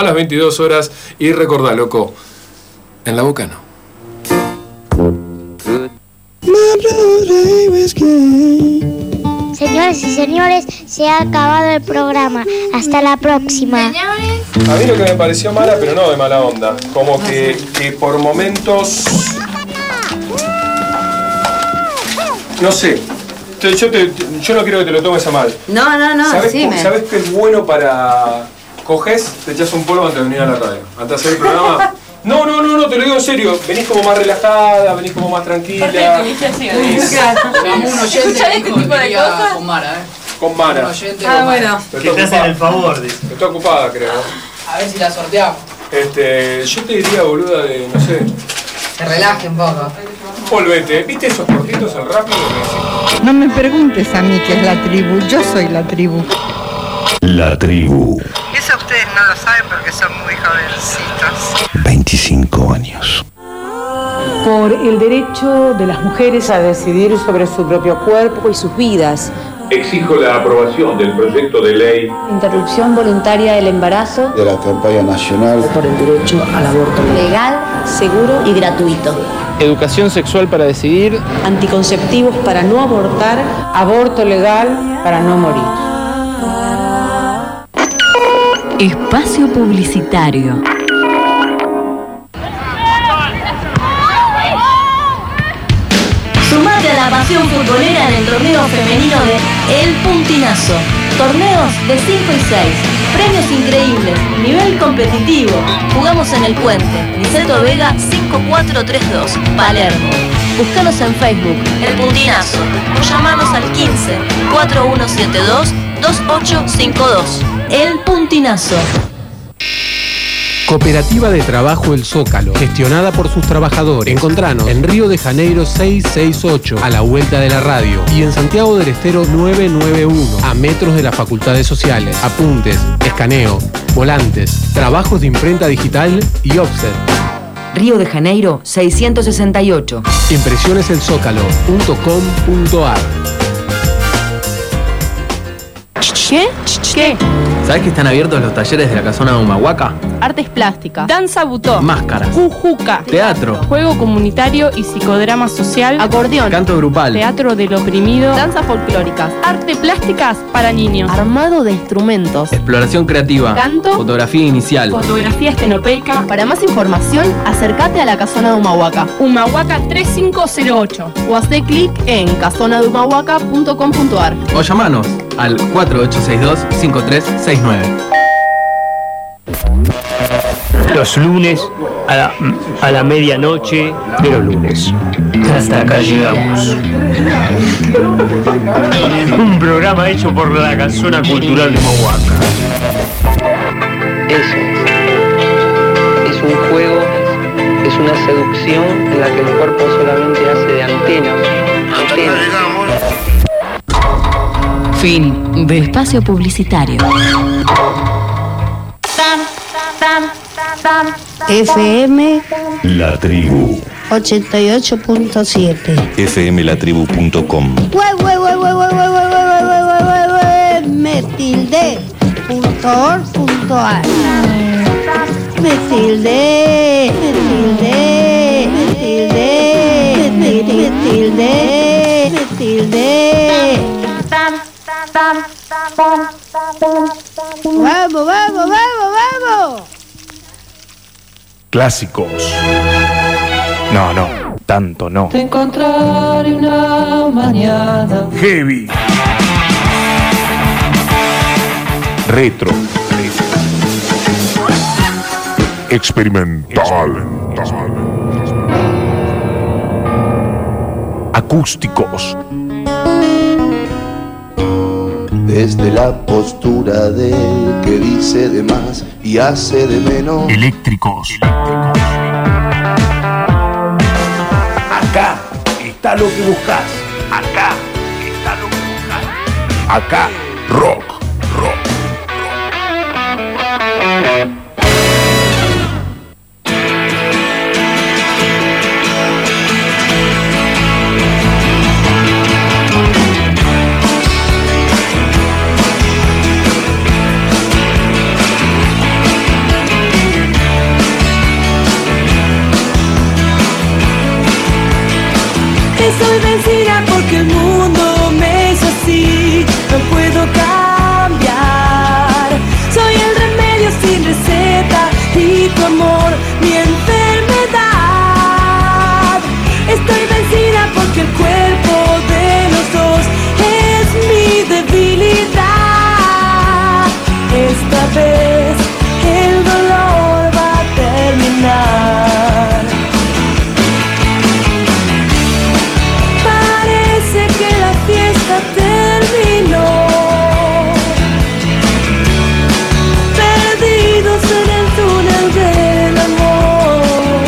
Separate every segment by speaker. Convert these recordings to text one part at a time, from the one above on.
Speaker 1: A las 22 horas. Y recordá, loco, en la boca no.
Speaker 2: Señoras y señores, se ha acabado el programa. Hasta la próxima.
Speaker 1: A mí lo que me pareció mala, pero no de mala onda, como que por momentos... No sé, yo no quiero que te lo tomes a mal.
Speaker 3: No,
Speaker 1: ¿Sabes qué es bueno para... Coges, te echas un polvo antes de venir a la radio, antes de hacer el programa? No, te lo digo en serio. Venís como más relajada, venís como más tranquila.
Speaker 4: Un oyente dijo que quería con Mara,
Speaker 1: Con Mara.
Speaker 3: Bueno.
Speaker 5: Que te hacen el favor, dice.
Speaker 1: Está ocupada, creo.
Speaker 4: A ver si la sorteamos.
Speaker 1: Yo te diría, boluda, de, no sé...
Speaker 4: Se relaje un poco.
Speaker 1: Volvete. ¿Viste esos cortitos al rápido?
Speaker 6: No me preguntes a mí qué es la tribu. Yo soy la tribu.
Speaker 7: La tribu.
Speaker 6: Eso ustedes no lo saben porque son muy jovencitos.
Speaker 7: 25 años.
Speaker 8: Por el derecho de las mujeres a decidir sobre su propio cuerpo y sus vidas.
Speaker 9: Exijo la aprobación del proyecto de ley.
Speaker 8: Interrupción voluntaria del embarazo.
Speaker 10: De la campaña nacional.
Speaker 8: Por el derecho al aborto legal, seguro y gratuito.
Speaker 11: Educación sexual para decidir.
Speaker 8: Anticonceptivos para no abortar. Aborto legal para no morir.
Speaker 12: Espacio publicitario.
Speaker 13: Sumate a la pasión futbolera en el torneo femenino de El Puntinazo. Torneos de 5 y 6. Premios increíbles. Nivel competitivo. Jugamos en El Puente. Niceto Vega 5432. Palermo. Búscanos en Facebook. El Puntinazo. O llamanos al 15 4172 2852. El Puntinazo.
Speaker 14: Cooperativa de Trabajo El Zócalo, gestionada por sus trabajadores. Encontranos en Río de Janeiro 668, a la vuelta de la radio, y en Santiago del Estero 991, a metros de las facultades sociales. Apuntes, escaneo, volantes, trabajos de imprenta digital y offset.
Speaker 15: Río de Janeiro 668.
Speaker 14: Impresioneselzócalo.com.ar.
Speaker 16: ¿Qué? ¿Qué?
Speaker 11: ¿Sabés que están abiertos los talleres de la Casona de Humahuaca?
Speaker 16: Artes plásticas, danza butó,
Speaker 11: máscaras,
Speaker 16: jujuca,
Speaker 11: teatro,
Speaker 16: juego comunitario y psicodrama social, acordeón,
Speaker 11: canto grupal,
Speaker 16: teatro del oprimido, danzas folclóricas, arte plásticas para niños, armado de instrumentos,
Speaker 11: exploración creativa,
Speaker 16: canto,
Speaker 11: fotografía inicial,
Speaker 16: fotografía estenopeica. Para más información, acércate a la Casona de Humahuaca, Humahuaca 3508, o hacé clic en casonadehumahuaca.com.ar
Speaker 11: o llamanos al 4862-5369.
Speaker 5: Los lunes a la medianoche de los lunes. Hasta acá llegamos. Un programa hecho por la Casona Cultural de Humahuaca.
Speaker 17: Eso es un juego, es una seducción en la que el cuerpo solamente hace de antena.
Speaker 12: Fin de espacio publicitario.
Speaker 6: FM
Speaker 7: La Tribu
Speaker 6: 88.7
Speaker 7: fmlatribu.com
Speaker 6: metilde.org.ar metilde. Vamos.
Speaker 5: Clásicos. No, tanto no.
Speaker 18: Te encontraré una mañana.
Speaker 5: Heavy. Retro. Experimental. Acústicos.
Speaker 10: Desde la postura del que dice de más y hace de menos.
Speaker 5: Eléctricos. Acá está lo que buscas. Acá está lo que buscas. Acá, rock.
Speaker 18: Estoy vencida porque el mundo me hizo así. No puedo cambiar. Soy el remedio sin receta y tu amor mi enfermedad. Estoy vencida porque el cuerpo de los dos es mi debilidad. Esta vez el dolor va a terminar. Parece que la fiesta terminó. Perdidos en el túnel del amor.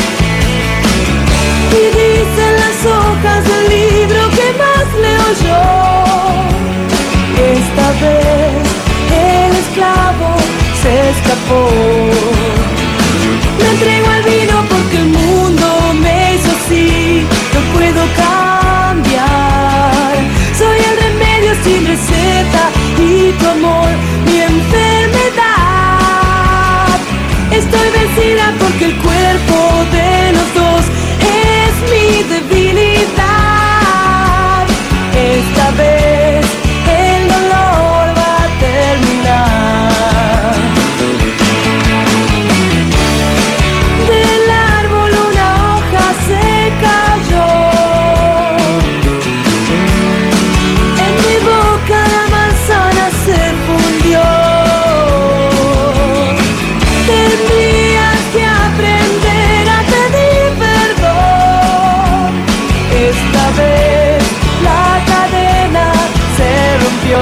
Speaker 18: Y dicen las hojas del libro que más leo yo. Esta vez el esclavo se escapó. Me entrego al vino porque el mundo me hizo así. No puedo cambiar. Soy el remedio sin receta y tu amor mi enfermedad. Estoy vencida porque el cuerpo de los dos es mi debilidad. Esta vez el dolor va a terminar. Del árbol una hoja se cayó. En mi boca la manzana se fundió. Tendrías que aprender a pedir perdón. Esta vez la cadena se rompió.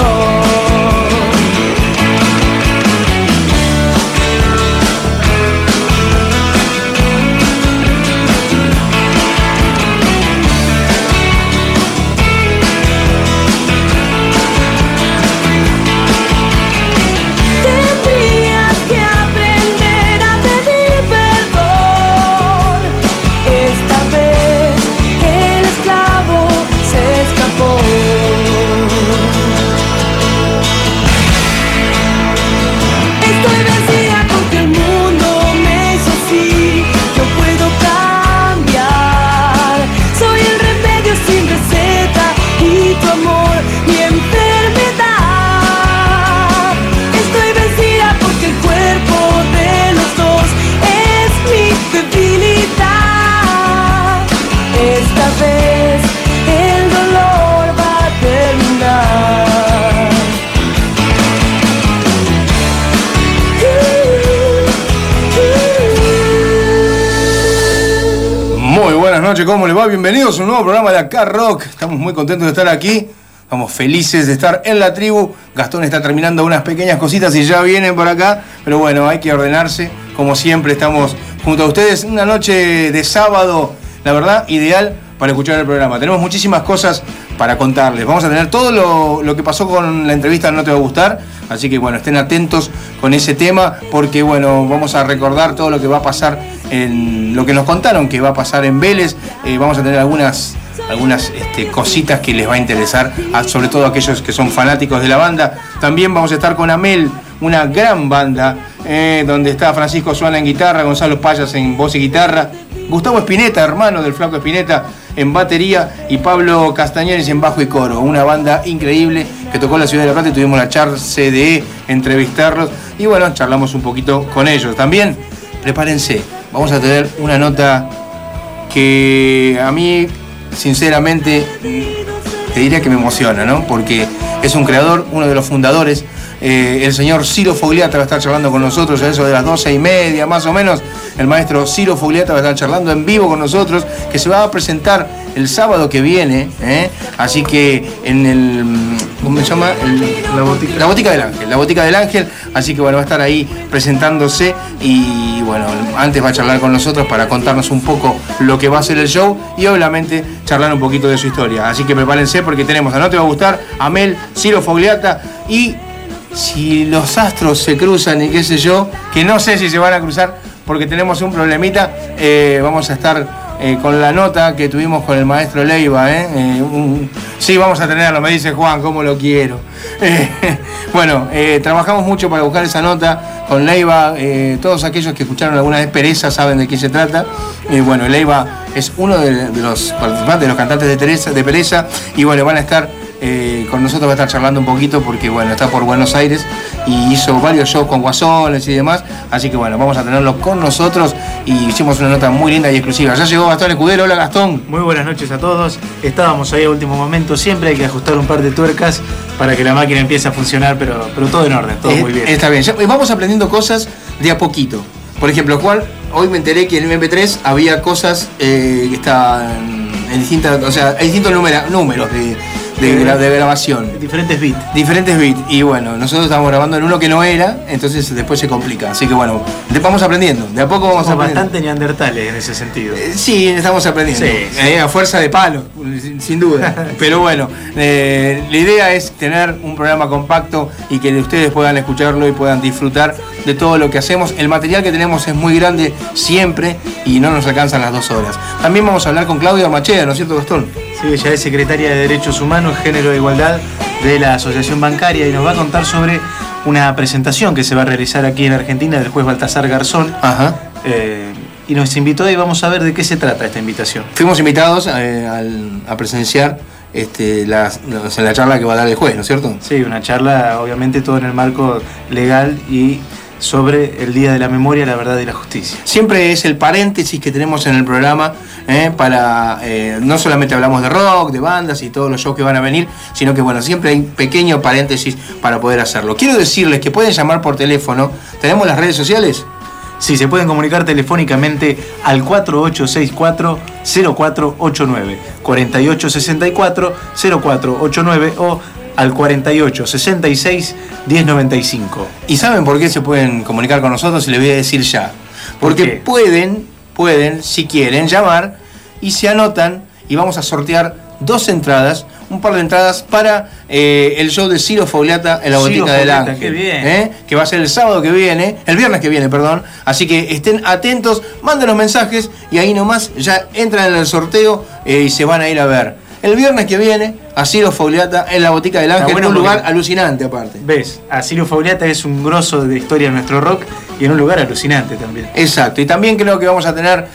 Speaker 18: Tendrías que aprender a pedir perdón. Esta vez el esclavo se escapó. Estoy vencida porque el mundo me hizo así. No puedo cambiar. Soy el remedio sin receta y tu amor mi enfermedad. Estoy vencida porque el cuerpo de los dos es mi debilidad. Esta vez el dolor va a terminar.
Speaker 3: Muy buenas noches, ¿cómo les va? Bienvenidos a un nuevo programa de Acá Rock. Estamos muy contentos de estar aquí. Estamos felices de estar en la tribu. Gastón está terminando unas pequeñas cositas y ya vienen por acá. Pero bueno, hay que ordenarse. Como siempre, estamos junto a ustedes. Una noche de sábado, la verdad, ideal para escuchar el programa. Tenemos muchísimas cosas para contarles. Vamos a tener todo lo que pasó con la entrevista No Te Va a Gustar. Así que bueno, estén atentos con ese tema. Porque bueno, vamos a recordar todo lo que va a pasar en lo que nos contaron que va a pasar en Vélez. Vamos a tener algunas cositas que les va a interesar, sobre todo a aquellos que son fanáticos de la banda. También vamos a estar con Amel, una gran banda, donde está Francisco Suana en guitarra, Gonzalo Payas en voz y guitarra, Gustavo Espineta, hermano del Flaco Espineta, en batería, y Pablo Castañeres en bajo y coro. Una banda increíble que tocó en la ciudad de La Plata y tuvimos la chance de entrevistarlos y bueno, charlamos un poquito con ellos. También, prepárense, vamos a tener una nota que a mí sinceramente te diría que me emociona, ¿no? Porque es un creador, uno de los fundadores, el señor Ciro Fogliata va a estar charlando con nosotros a eso de las 12:30 más o menos. El maestro Ciro Fogliata va a estar charlando en vivo con nosotros, que se va a presentar el sábado que viene, así que en el, ¿cómo se llama? La Botica del Ángel, la Botica del Ángel, así que bueno, va a estar ahí presentándose y bueno, antes va a charlar con nosotros para contarnos un poco lo que va a ser el show y obviamente charlar un poquito de su historia, así que prepárense porque tenemos a No Te Va a Gustar, Amel, Ciro Fogliata y si los astros se cruzan y qué sé yo, que no sé si se van a cruzar porque tenemos un problemita, vamos a estar con la nota que tuvimos con el maestro Leiva. Sí, vamos a tenerlo, me dice Juan, cómo lo quiero. Bueno, trabajamos mucho para buscar esa nota con Leiva. Todos aquellos que escucharon alguna vez Pereza saben de qué se trata. Bueno, Leiva es uno de los participantes, de los cantantes de Pereza, y bueno, van a estar con nosotros, va a estar charlando un poquito porque bueno, está por Buenos Aires y hizo varios shows con Guasones y demás, así que bueno, vamos a tenerlo con nosotros y hicimos una nota muy linda y exclusiva. Ya llegó Gastón Escudero. Hola, Gastón.
Speaker 19: Muy buenas noches a todos. Estábamos ahí a último momento, siempre hay que ajustar un par de tuercas para que la máquina empiece a funcionar, pero todo en orden, todo muy bien.
Speaker 3: Está bien, vamos aprendiendo cosas de a poquito. Por ejemplo, Juan, hoy me enteré que en el MP3 había cosas que estaban en distintas, o sea, hay distintos números de grabación.
Speaker 19: Diferentes bits.
Speaker 3: Diferentes bits. Y bueno, nosotros estamos grabando en uno que no era, entonces después se complica. Así que bueno, vamos aprendiendo. De a poco vamos aprendiendo.
Speaker 19: Bastante neandertales en ese sentido.
Speaker 3: Sí, estamos aprendiendo. Sí. A fuerza de palo, sin duda. Pero bueno, la idea es tener un programa compacto y que ustedes puedan escucharlo y puedan disfrutar de todo lo que hacemos. El material que tenemos es muy grande siempre y no nos alcanzan las 2 horas. También vamos a hablar con Claudia Macheda, ¿no es cierto, Gastón?
Speaker 19: Sí, ella es secretaria de Derechos Humanos, Género e Igualdad de la Asociación Bancaria y nos va a contar sobre una presentación que se va a realizar aquí en Argentina del juez Baltasar Garzón.
Speaker 3: Ajá.
Speaker 19: Y nos invitó y vamos a ver de qué se trata esta invitación.
Speaker 3: Fuimos invitados a presenciar en la charla que va a dar el juez, ¿no es cierto?
Speaker 19: Sí, una charla, obviamente todo en el marco legal y sobre el Día de la Memoria, la Verdad y la Justicia.
Speaker 3: Siempre es el paréntesis que tenemos en el programa para, no solamente hablamos de rock, de bandas y todos los shows que van a venir, sino que bueno, siempre hay un pequeño paréntesis para poder hacerlo. Quiero decirles que pueden llamar por teléfono. ¿Tenemos las redes sociales?
Speaker 19: Sí, se pueden comunicar telefónicamente al 4864-0489, 4864-0489 o al 4866-1095.
Speaker 3: ¿Y saben por qué se pueden comunicar con nosotros? Y les voy a decir ya. Porque pueden, si quieren, llamar y se anotan y vamos a sortear 2 entradas, un par de entradas para el show de Ciro Fogliata en la Botica del Ángel.
Speaker 19: Qué bien.
Speaker 3: Que va a ser el viernes que viene, perdón. Así que estén atentos, manden los mensajes y ahí nomás ya entran en el sorteo y se van a ir a ver. El viernes que viene, a Ciro Fogliata en la Botica del Ángel, en un lugar alucinante aparte.
Speaker 19: ¿Ves? A Ciro Fogliata es un grosso de historia de nuestro rock y en un lugar alucinante también.
Speaker 3: Exacto, y también creo que vamos a tener,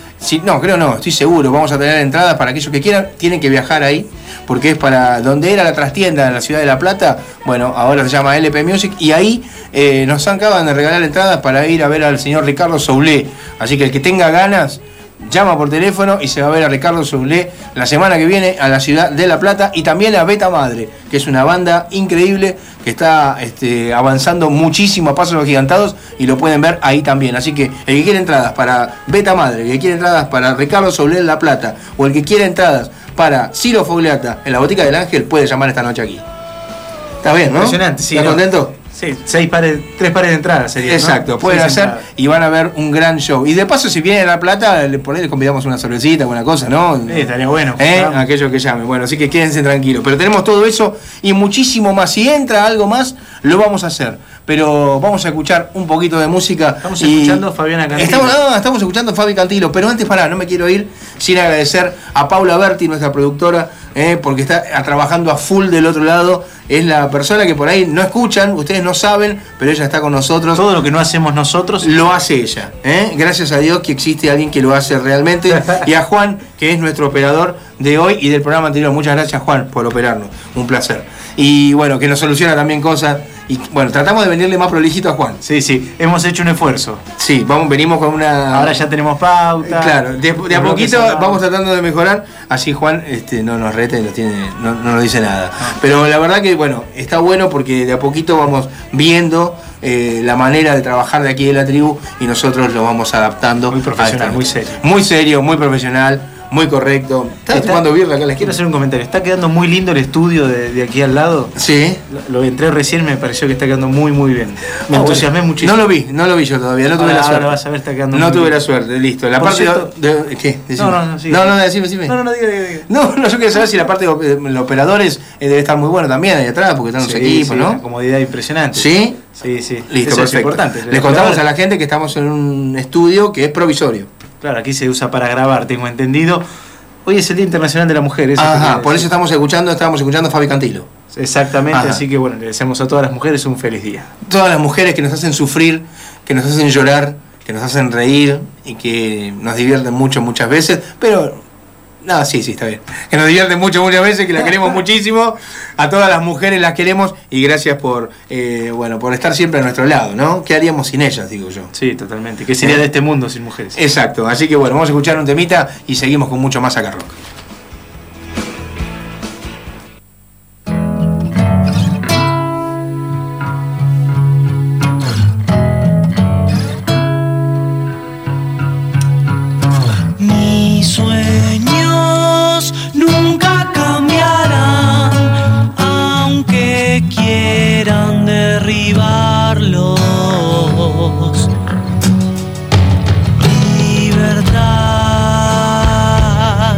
Speaker 3: estoy seguro, vamos a tener entradas para aquellos que quieran, tienen que viajar ahí, porque es para donde era la trastienda en la ciudad de La Plata, bueno, ahora se llama LP Music, y ahí nos acaban de regalar entradas para ir a ver al señor Ricardo Soulé, así que el que tenga ganas, llama por teléfono y se va a ver a Ricardo Soulé la semana que viene a la ciudad de La Plata, y también a Beta Madre, que es una banda increíble que está avanzando muchísimo a pasos agigantados y lo pueden ver ahí también. Así que el que quiere entradas para Beta Madre, el que quiere entradas para Ricardo Soulé en La Plata o el que quiere entradas para Ciro Fogliata en la Botica del Ángel puede llamar esta noche aquí. ¿Está bien, no?
Speaker 19: Impresionante, sí.
Speaker 3: ¿Estás contento?
Speaker 19: Sí, 3 pares de entradas sería.
Speaker 3: Exacto, ¿no? Pueden hacer y van a ver un gran show. Y de paso, si vienen a La Plata, por ahí les convidamos una cervecita, alguna cosa, ¿no?
Speaker 19: Sí, estaría bueno.
Speaker 3: Aquellos que llamen. Bueno, así que quédense tranquilos. Pero tenemos todo eso y muchísimo más. Si entra algo más, lo vamos a hacer. Pero vamos a escuchar un poquito de música.
Speaker 19: Estamos escuchando a Fabiana Cantilo.
Speaker 3: Estamos escuchando a Fabi Cantilo. Pero antes, no me quiero ir sin agradecer a Paula Berti, nuestra productora, porque está trabajando a full del otro lado. Es la persona que por ahí no escuchan, ustedes no saben, pero ella está con nosotros.
Speaker 19: Todo lo que no hacemos nosotros
Speaker 3: lo hace ella. Gracias a Dios que existe alguien que lo hace realmente. Y a Juan, que es nuestro operador de hoy y del programa anterior. Muchas gracias, Juan, por operarnos. Un placer. Y bueno, que nos soluciona también cosas. Y bueno, tratamos de venirle más prolijito a Juan.
Speaker 19: Sí, hemos hecho un esforzo.
Speaker 3: Sí, venimos con una...
Speaker 19: Ahora ya tenemos pauta.
Speaker 3: Claro, de a poquito vamos tratando de mejorar. Así Juan no nos reta y no nos dice nada. Pero la verdad que bueno, está bueno porque de a poquito vamos viendo la manera de trabajar de aquí de la tribu y nosotros lo vamos adaptando.
Speaker 19: Muy profesional, muy serio.
Speaker 3: Muy serio, muy profesional. Muy correcto. ¿Estás tomando birra acá a la esquina?
Speaker 19: Quiero hacer un comentario. Está quedando muy lindo el estudio de aquí al lado.
Speaker 3: Sí.
Speaker 19: Lo entré recién, me pareció que está quedando muy, muy bien. Me entusiasmé muchísimo.
Speaker 3: No lo vi yo todavía, no tuve la suerte.
Speaker 19: Ahora vas a ver, está quedando
Speaker 3: no tuve la suerte, listo. La parte de ¿qué? Decime.
Speaker 19: No, diga.
Speaker 3: No, yo quería saber si la parte de los operadores debe estar muy bueno también ahí atrás, porque están los equipos, ¿no?
Speaker 19: Una comodidad impresionante.
Speaker 3: ¿Sí?
Speaker 19: Sí.
Speaker 3: Listo,
Speaker 19: eso
Speaker 3: perfecto.
Speaker 19: Es importante.
Speaker 3: Les contamos a la gente que estamos en un estudio que es provisorio.
Speaker 19: Claro, aquí se usa para grabar, tengo entendido. Hoy es el Día Internacional de la Mujer.
Speaker 3: Ajá, por eso estábamos escuchando a Fabi Cantilo.
Speaker 19: Exactamente,
Speaker 3: Ajá.
Speaker 19: Así que bueno, le deseamos a todas las mujeres un feliz día.
Speaker 3: Todas las mujeres que nos hacen sufrir, que nos hacen llorar, que nos hacen reír y que nos divierten mucho muchas veces, pero... No, sí, está bien. Que nos divierten muchas veces, que las queremos muchísimo. A todas las mujeres las queremos y gracias por estar siempre a nuestro lado, ¿no? ¿Qué haríamos sin ellas, digo yo?
Speaker 19: Sí, totalmente. ¿Qué sería de este mundo sin mujeres?
Speaker 3: Exacto. Así que bueno, vamos a escuchar un temita y seguimos con mucho más acá rock.
Speaker 18: Mis sueños nunca cambiarán, aunque quieran derribarlos. Libertad,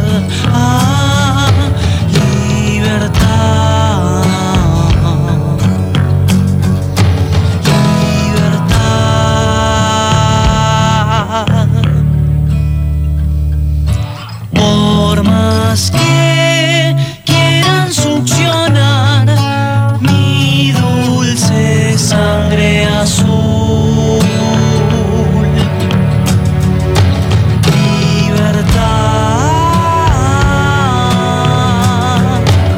Speaker 18: libertad, libertad. Por más que quieran succionar mi dulce sangre azul, libertad,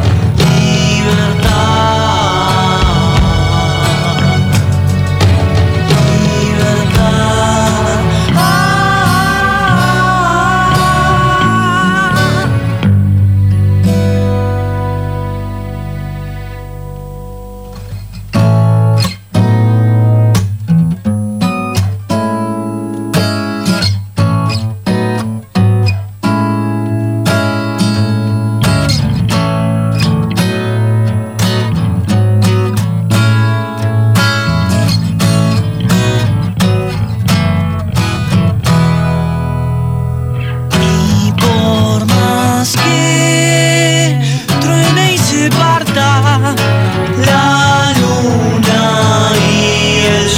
Speaker 18: y por más que truene y se parta la luna y el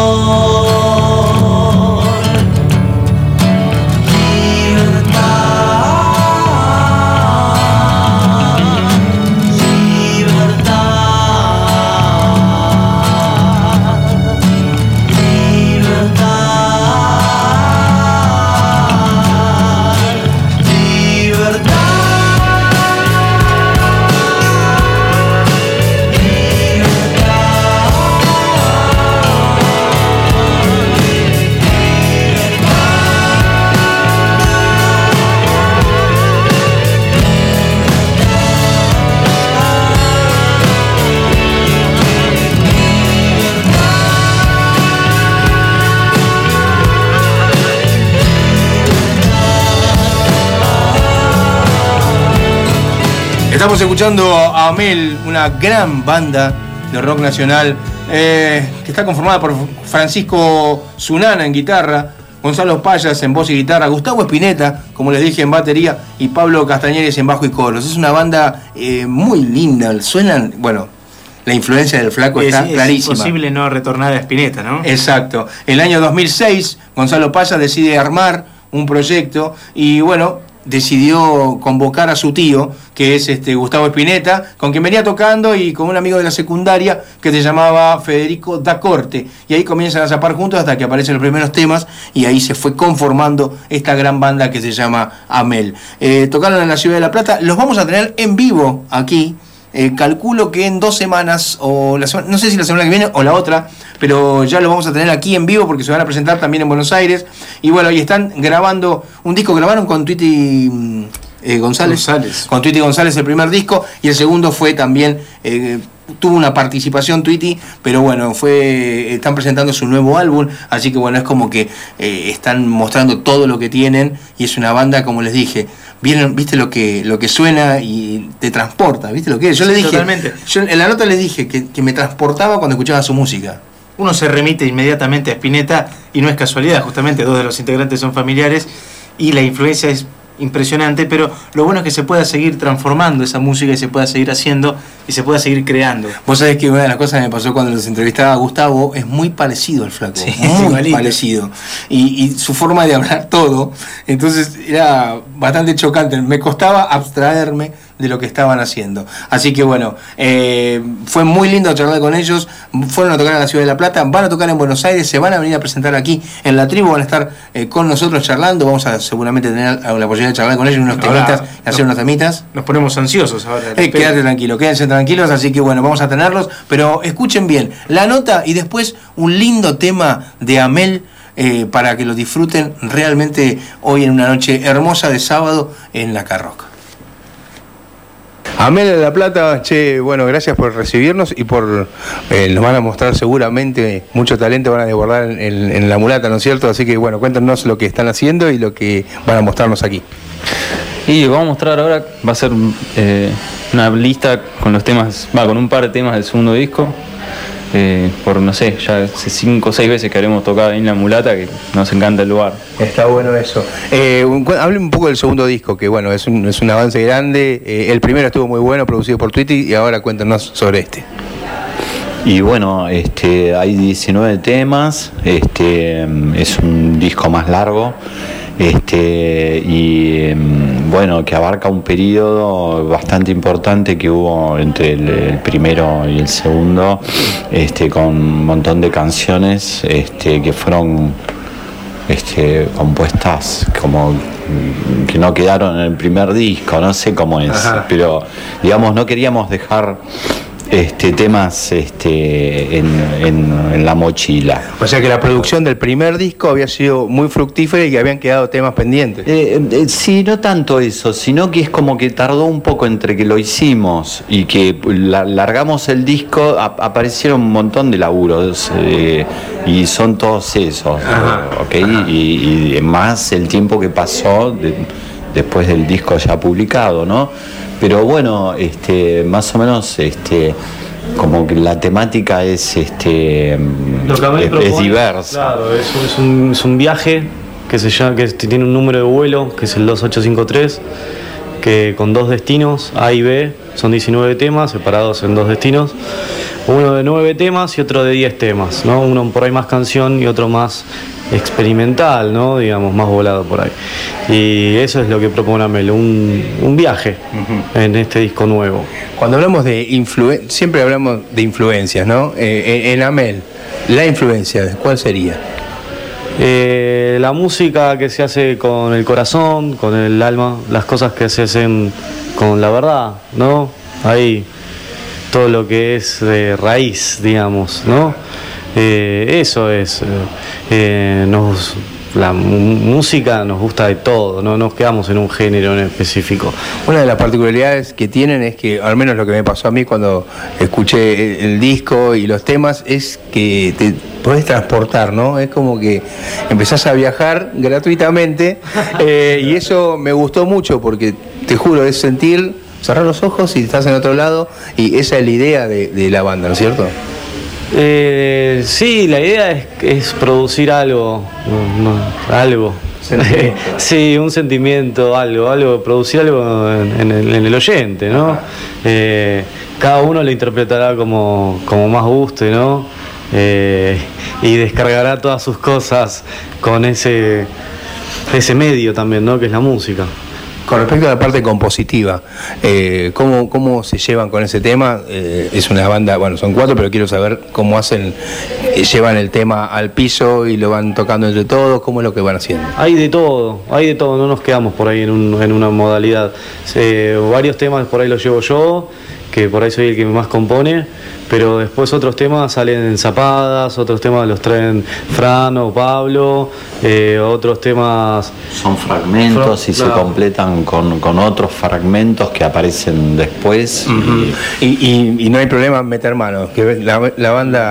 Speaker 18: sol, libertad,
Speaker 3: Estamos escuchando a Amel, una gran banda de rock nacional que está conformada por Francisco Zunana en guitarra, Gonzalo Payas en voz y guitarra, Gustavo Spinetta, como les dije, en batería, y Pablo Castañeres en bajo y coros. Es una banda muy linda, suenan, bueno, la influencia del flaco está clarísima.
Speaker 19: Es imposible no retornar a Spinetta, ¿no?
Speaker 3: Exacto. En el año 2006, Gonzalo Payas decide armar un proyecto y bueno, decidió convocar a su tío, que es Gustavo Spinetta, con quien venía tocando, y con un amigo de la secundaria que se llamaba Federico da Corte, y ahí comienzan a zapar juntos hasta que aparecen los primeros temas, y ahí se fue conformando esta gran banda que se llama Amel. Tocaron en la ciudad de La Plata, los vamos a tener en vivo aquí. Calculo que en 2 semanas, o no sé si la semana que viene o la otra, pero ya lo vamos a tener aquí en vivo porque se van a presentar también en Buenos Aires. Y bueno, y están grabando un disco, grabaron con Twitty González. Con Twitty González el primer disco, y el segundo fue también, tuvo una participación Twitty, pero bueno, están presentando su nuevo álbum, así que bueno, es como que están mostrando todo lo que tienen, y es una banda, como les dije, viste lo que suena y te transporta, viste lo que es. Yo les dije,
Speaker 19: totalmente.
Speaker 3: Yo en la nota les dije que me transportaba cuando escuchaba su música.
Speaker 19: Uno se remite inmediatamente a Spinetta, y no es casualidad, justamente 2 de los integrantes son familiares, y la influencia es impresionante, pero lo bueno es que se pueda seguir transformando esa música y se pueda seguir haciendo y se pueda seguir creando.
Speaker 3: Vos sabés que una de las cosas que me pasó cuando los entrevistaba a Gustavo es muy parecido al flaco,
Speaker 19: Sí,
Speaker 3: muy
Speaker 19: igualito.
Speaker 3: parecido. Y su forma de hablar todo, entonces era bastante chocante, me costaba abstraerme de lo que estaban haciendo. Así que bueno, fue muy lindo charlar con ellos, fueron a tocar a la Ciudad de La Plata, van a tocar en Buenos Aires, se van a venir a presentar aquí en La Tribu, van a estar con nosotros charlando, vamos a seguramente tener la posibilidad de charlar con ellos unos temitas, hacer unos temitas.
Speaker 19: Nos ponemos ansiosos ahora.
Speaker 3: Quédate tranquilo, quédense tranquilos, así que bueno, vamos a tenerlos, pero escuchen bien la nota y después un lindo tema de Amel para que lo disfruten realmente hoy en una noche hermosa de sábado en la Carroc. Amel de La Plata, che, bueno, gracias por recibirnos y por nos van a mostrar seguramente mucho talento, van a desbordar en La Mulata, ¿no es cierto? Así que bueno, cuéntanos lo que están haciendo y lo que van a mostrarnos aquí.
Speaker 20: Y vamos a mostrar ahora, va a ser una lista con los temas, con un par de temas del segundo disco. Por no sé, ya hace 5 o 6 veces que haremos tocado en La Mulata, que nos encanta el lugar.
Speaker 3: Está bueno eso. Hable un poco del segundo disco, que bueno, es un avance grande. El primero estuvo muy bueno, producido por Tweety, y ahora cuéntanos sobre este.
Speaker 21: Y bueno, hay 19 temas, es un disco más largo. Y bueno, que abarca un periodo bastante importante que hubo entre el primero y el segundo, con un montón de canciones que fueron compuestas como que no quedaron en el primer disco, no sé cómo es. Ajá. Pero digamos, no queríamos dejar temas en la mochila.
Speaker 3: O sea que la producción del primer disco había sido muy fructífera y que habían quedado temas pendientes.
Speaker 21: Sí, no tanto eso, sino que es como que tardó un poco entre que lo hicimos y que largamos el disco, aparecieron un montón de laburos y son todos esos, ¿ok? Y más el tiempo que pasó después del disco ya publicado, ¿no? Pero bueno, más o menos como que la temática es diversa.
Speaker 22: Claro, es un viaje que tiene un número de vuelo, que es el 2853, que con 2 destinos, A y B, son 19 temas separados en 2 destinos. Uno de 9 temas y otro de 10 temas, ¿no? Uno por ahí más canción y otro más experimental, ¿no? Digamos, más volado por ahí. Y eso es lo que propone Amel, un viaje en este disco nuevo.
Speaker 3: Cuando hablamos de siempre hablamos de influencias, ¿no? En Amel, la influencia, ¿cuál sería?
Speaker 22: La música que se hace con el corazón, con el alma, las cosas que se hacen con la verdad, ¿no? Ahí todo lo que es de raíz, digamos, ¿no? Eso es. La música nos gusta de todo, no nos quedamos en un género en específico.
Speaker 3: Una de las particularidades que tienen es que, al menos lo que me pasó a mí cuando escuché el disco y los temas, es que te podés transportar, ¿no? Es como que empezás a viajar gratuitamente y eso me gustó mucho porque, te juro, es sentir, cerrar los ojos y estás en otro lado, y esa es la idea de la banda, ¿no es cierto?
Speaker 22: Sí, la idea es producir algo, algo. Sí, un sentimiento, algo, producir algo en el oyente, ¿no? Cada uno lo interpretará como más guste, ¿no? Y descargará todas sus cosas con ese medio también, ¿no? Que es la música.
Speaker 3: Con respecto a la parte compositiva, ¿cómo se llevan con ese tema? Es una banda, bueno, son 4, pero quiero saber cómo llevan el tema al piso y lo van tocando entre todos, ¿cómo es lo que van haciendo?
Speaker 22: Hay de todo, no nos quedamos por ahí en una modalidad. Varios temas por ahí los llevo yo, que por ahí soy el que más compone, pero después otros temas salen en zapadas, otros temas los traen Fran o Pablo, otros temas...
Speaker 21: Son fragmentos y se completan con otros fragmentos que aparecen después.
Speaker 3: Y no hay problema en meter manos, que la banda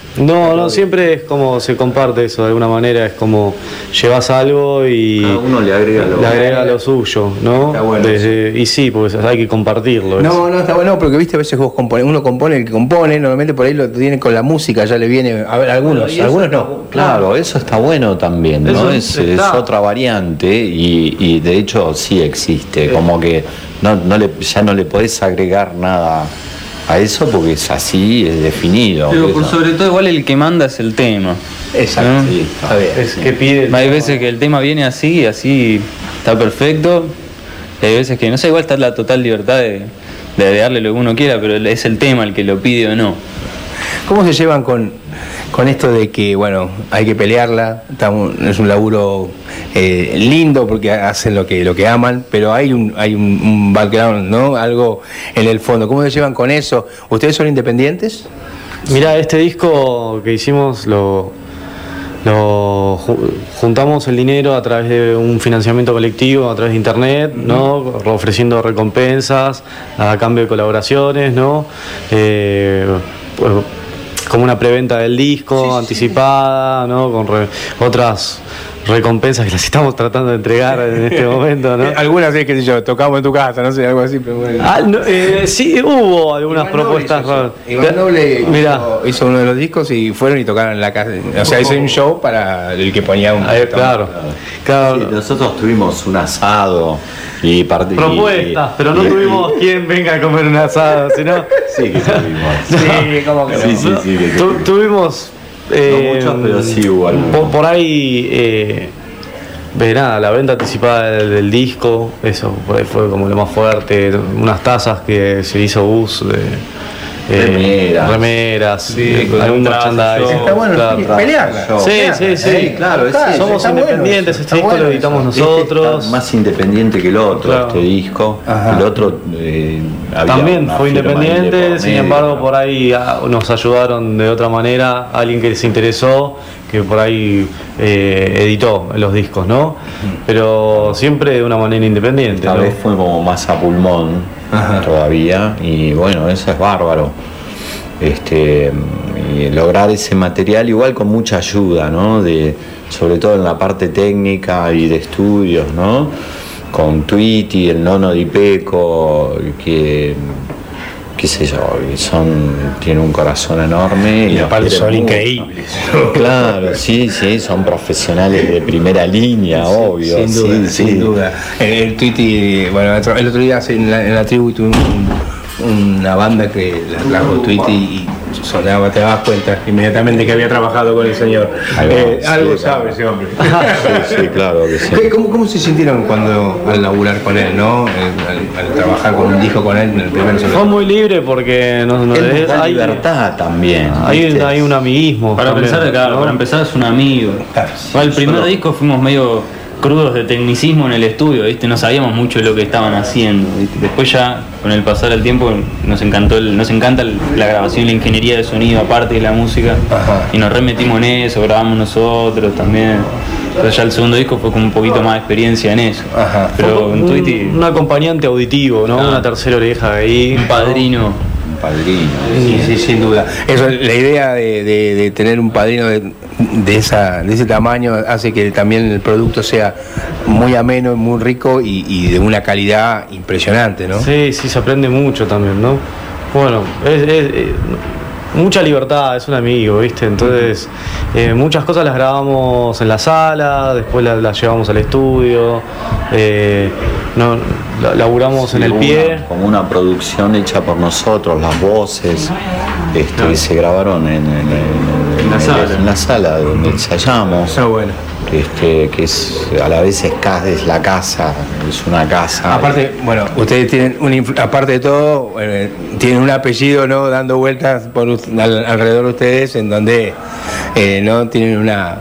Speaker 22: No, siempre es como se comparte eso de alguna manera, es como llevas algo y
Speaker 21: cada uno le agrega
Speaker 22: lo suyo, ¿no?
Speaker 3: Está bueno.
Speaker 22: Y sí, porque hay que compartirlo.
Speaker 3: No, está bueno, porque viste, a veces uno compone, el que compone, normalmente por ahí lo tiene con la música, ya le viene, a ver, algunos no.
Speaker 21: Claro, eso está bueno también, ¿no? Es otra variante y de hecho sí existe, como que ya no le podés agregar nada a eso porque es así, es definido.
Speaker 20: Pero por sobre todo igual el que manda es el tema.
Speaker 21: Exacto.
Speaker 20: ¿no?
Speaker 21: Sí, está bien,
Speaker 22: es que pide.
Speaker 20: Hay veces que el tema viene así está perfecto. Y hay veces que, no sé, igual está la total libertad de darle lo que uno quiera, pero es el tema el que lo pide o no.
Speaker 3: ¿Cómo se llevan con esto de que, bueno, hay que pelearla? Es un laburo lindo porque hacen lo que aman, pero hay un background, ¿no? Algo en el fondo. ¿Cómo se llevan con eso? ¿Ustedes son independientes?
Speaker 22: Mirá, este disco que hicimos juntamos el dinero a través de un financiamiento colectivo, a través de internet, ¿no? Ofreciendo recompensas a cambio de colaboraciones, ¿no? Como una preventa del disco anticipada, ¿no? Con otras recompensas que las estamos tratando de entregar en este momento, ¿no?
Speaker 3: Algunas es que yo tocamos en tu casa, no sé, algo así, pero bueno.
Speaker 22: Sí, hubo algunas propuestas raras.
Speaker 3: Iván Noble hizo uno de los discos y fueron y tocaron en la casa. O sea, hizo un show para el que ponía un...
Speaker 22: Claro.
Speaker 21: Sí, nosotros tuvimos un asado y
Speaker 22: propuestas, pero no tuvimos quien venga a comer un asado, sino...
Speaker 21: Sí que tuvimos.
Speaker 3: Sí, ¿cómo que no?
Speaker 21: Sí,
Speaker 22: tuvimos...
Speaker 21: no muchos, pero sí hubo algunos.
Speaker 22: Por ahí, nada, la venta anticipada del disco, eso fue como lo más fuerte. Unas tazas que se hizo bus de remeras, algún merchandising.
Speaker 3: Está bueno, pelearla.
Speaker 22: Sí, claro. Somos independientes, bueno, este disco lo editamos nosotros.
Speaker 21: Está más independiente que el otro, este disco. El otro
Speaker 22: también fue independiente, sin embargo por ahí nos ayudaron de otra manera, alguien que se interesó, que por ahí editó los discos, ¿no? Pero siempre de una manera independiente.
Speaker 21: Esta vez fue como más a pulmón todavía, y bueno, eso es bárbaro. Y lograr ese material igual con mucha ayuda, ¿no? Sobre todo en la parte técnica y de estudios, ¿no? Con Tweety, el Nono Di Peco, que qué sé yo, tienen un corazón enorme.
Speaker 3: Y aparte son increíbles.
Speaker 21: Claro, sí, son profesionales de primera línea, obvio.
Speaker 3: Sin duda. El Tweety, bueno, el otro día en la tribu tuve una banda que la trajo Tweety y sonaba, te das cuenta inmediatamente que había trabajado con el señor. Algo sabe ese hombre.
Speaker 21: Sí, claro que sí.
Speaker 3: ¿Cómo se sintieron al laburar con él, no? Al trabajar con un disco con él en el primer solo?
Speaker 22: Fue muy libre porque
Speaker 21: hay libertad también.
Speaker 22: Hay un amiguismo.
Speaker 20: Para empezar es un amigo. El primer disco fuimos medio crudos de tecnicismo en el estudio, ¿viste? No sabíamos mucho de lo que estaban haciendo, ¿viste? Después ya con el pasar del tiempo nos encanta la grabación y la ingeniería de sonido aparte de la música. Y nos remetimos en eso, grabamos nosotros también. Entonces ya el segundo disco fue con un poquito más de experiencia en eso. Pero en Tweety,
Speaker 22: un acompañante auditivo, ¿no? Una tercera oreja ahí,
Speaker 20: un padrino.
Speaker 3: Sí, sin duda. Eso, la idea de tener un padrino de ese tamaño hace que también el producto sea muy ameno, muy rico y de una calidad impresionante, ¿no?
Speaker 22: Sí, se aprende mucho también, ¿no? Bueno, mucha libertad, es un amigo, ¿viste? Entonces, muchas cosas las grabamos en la sala, después las llevamos al estudio, laburamos en el pie.
Speaker 21: Como una producción hecha por nosotros, las voces, se grabaron en la sala donde ensayamos.
Speaker 3: Está bueno.
Speaker 21: Que es a la vez es la casa, es una casa.
Speaker 3: Aparte, bueno, ustedes tienen aparte de todo, tienen un apellido, ¿no? Dando vueltas alrededor de ustedes, en donde no tienen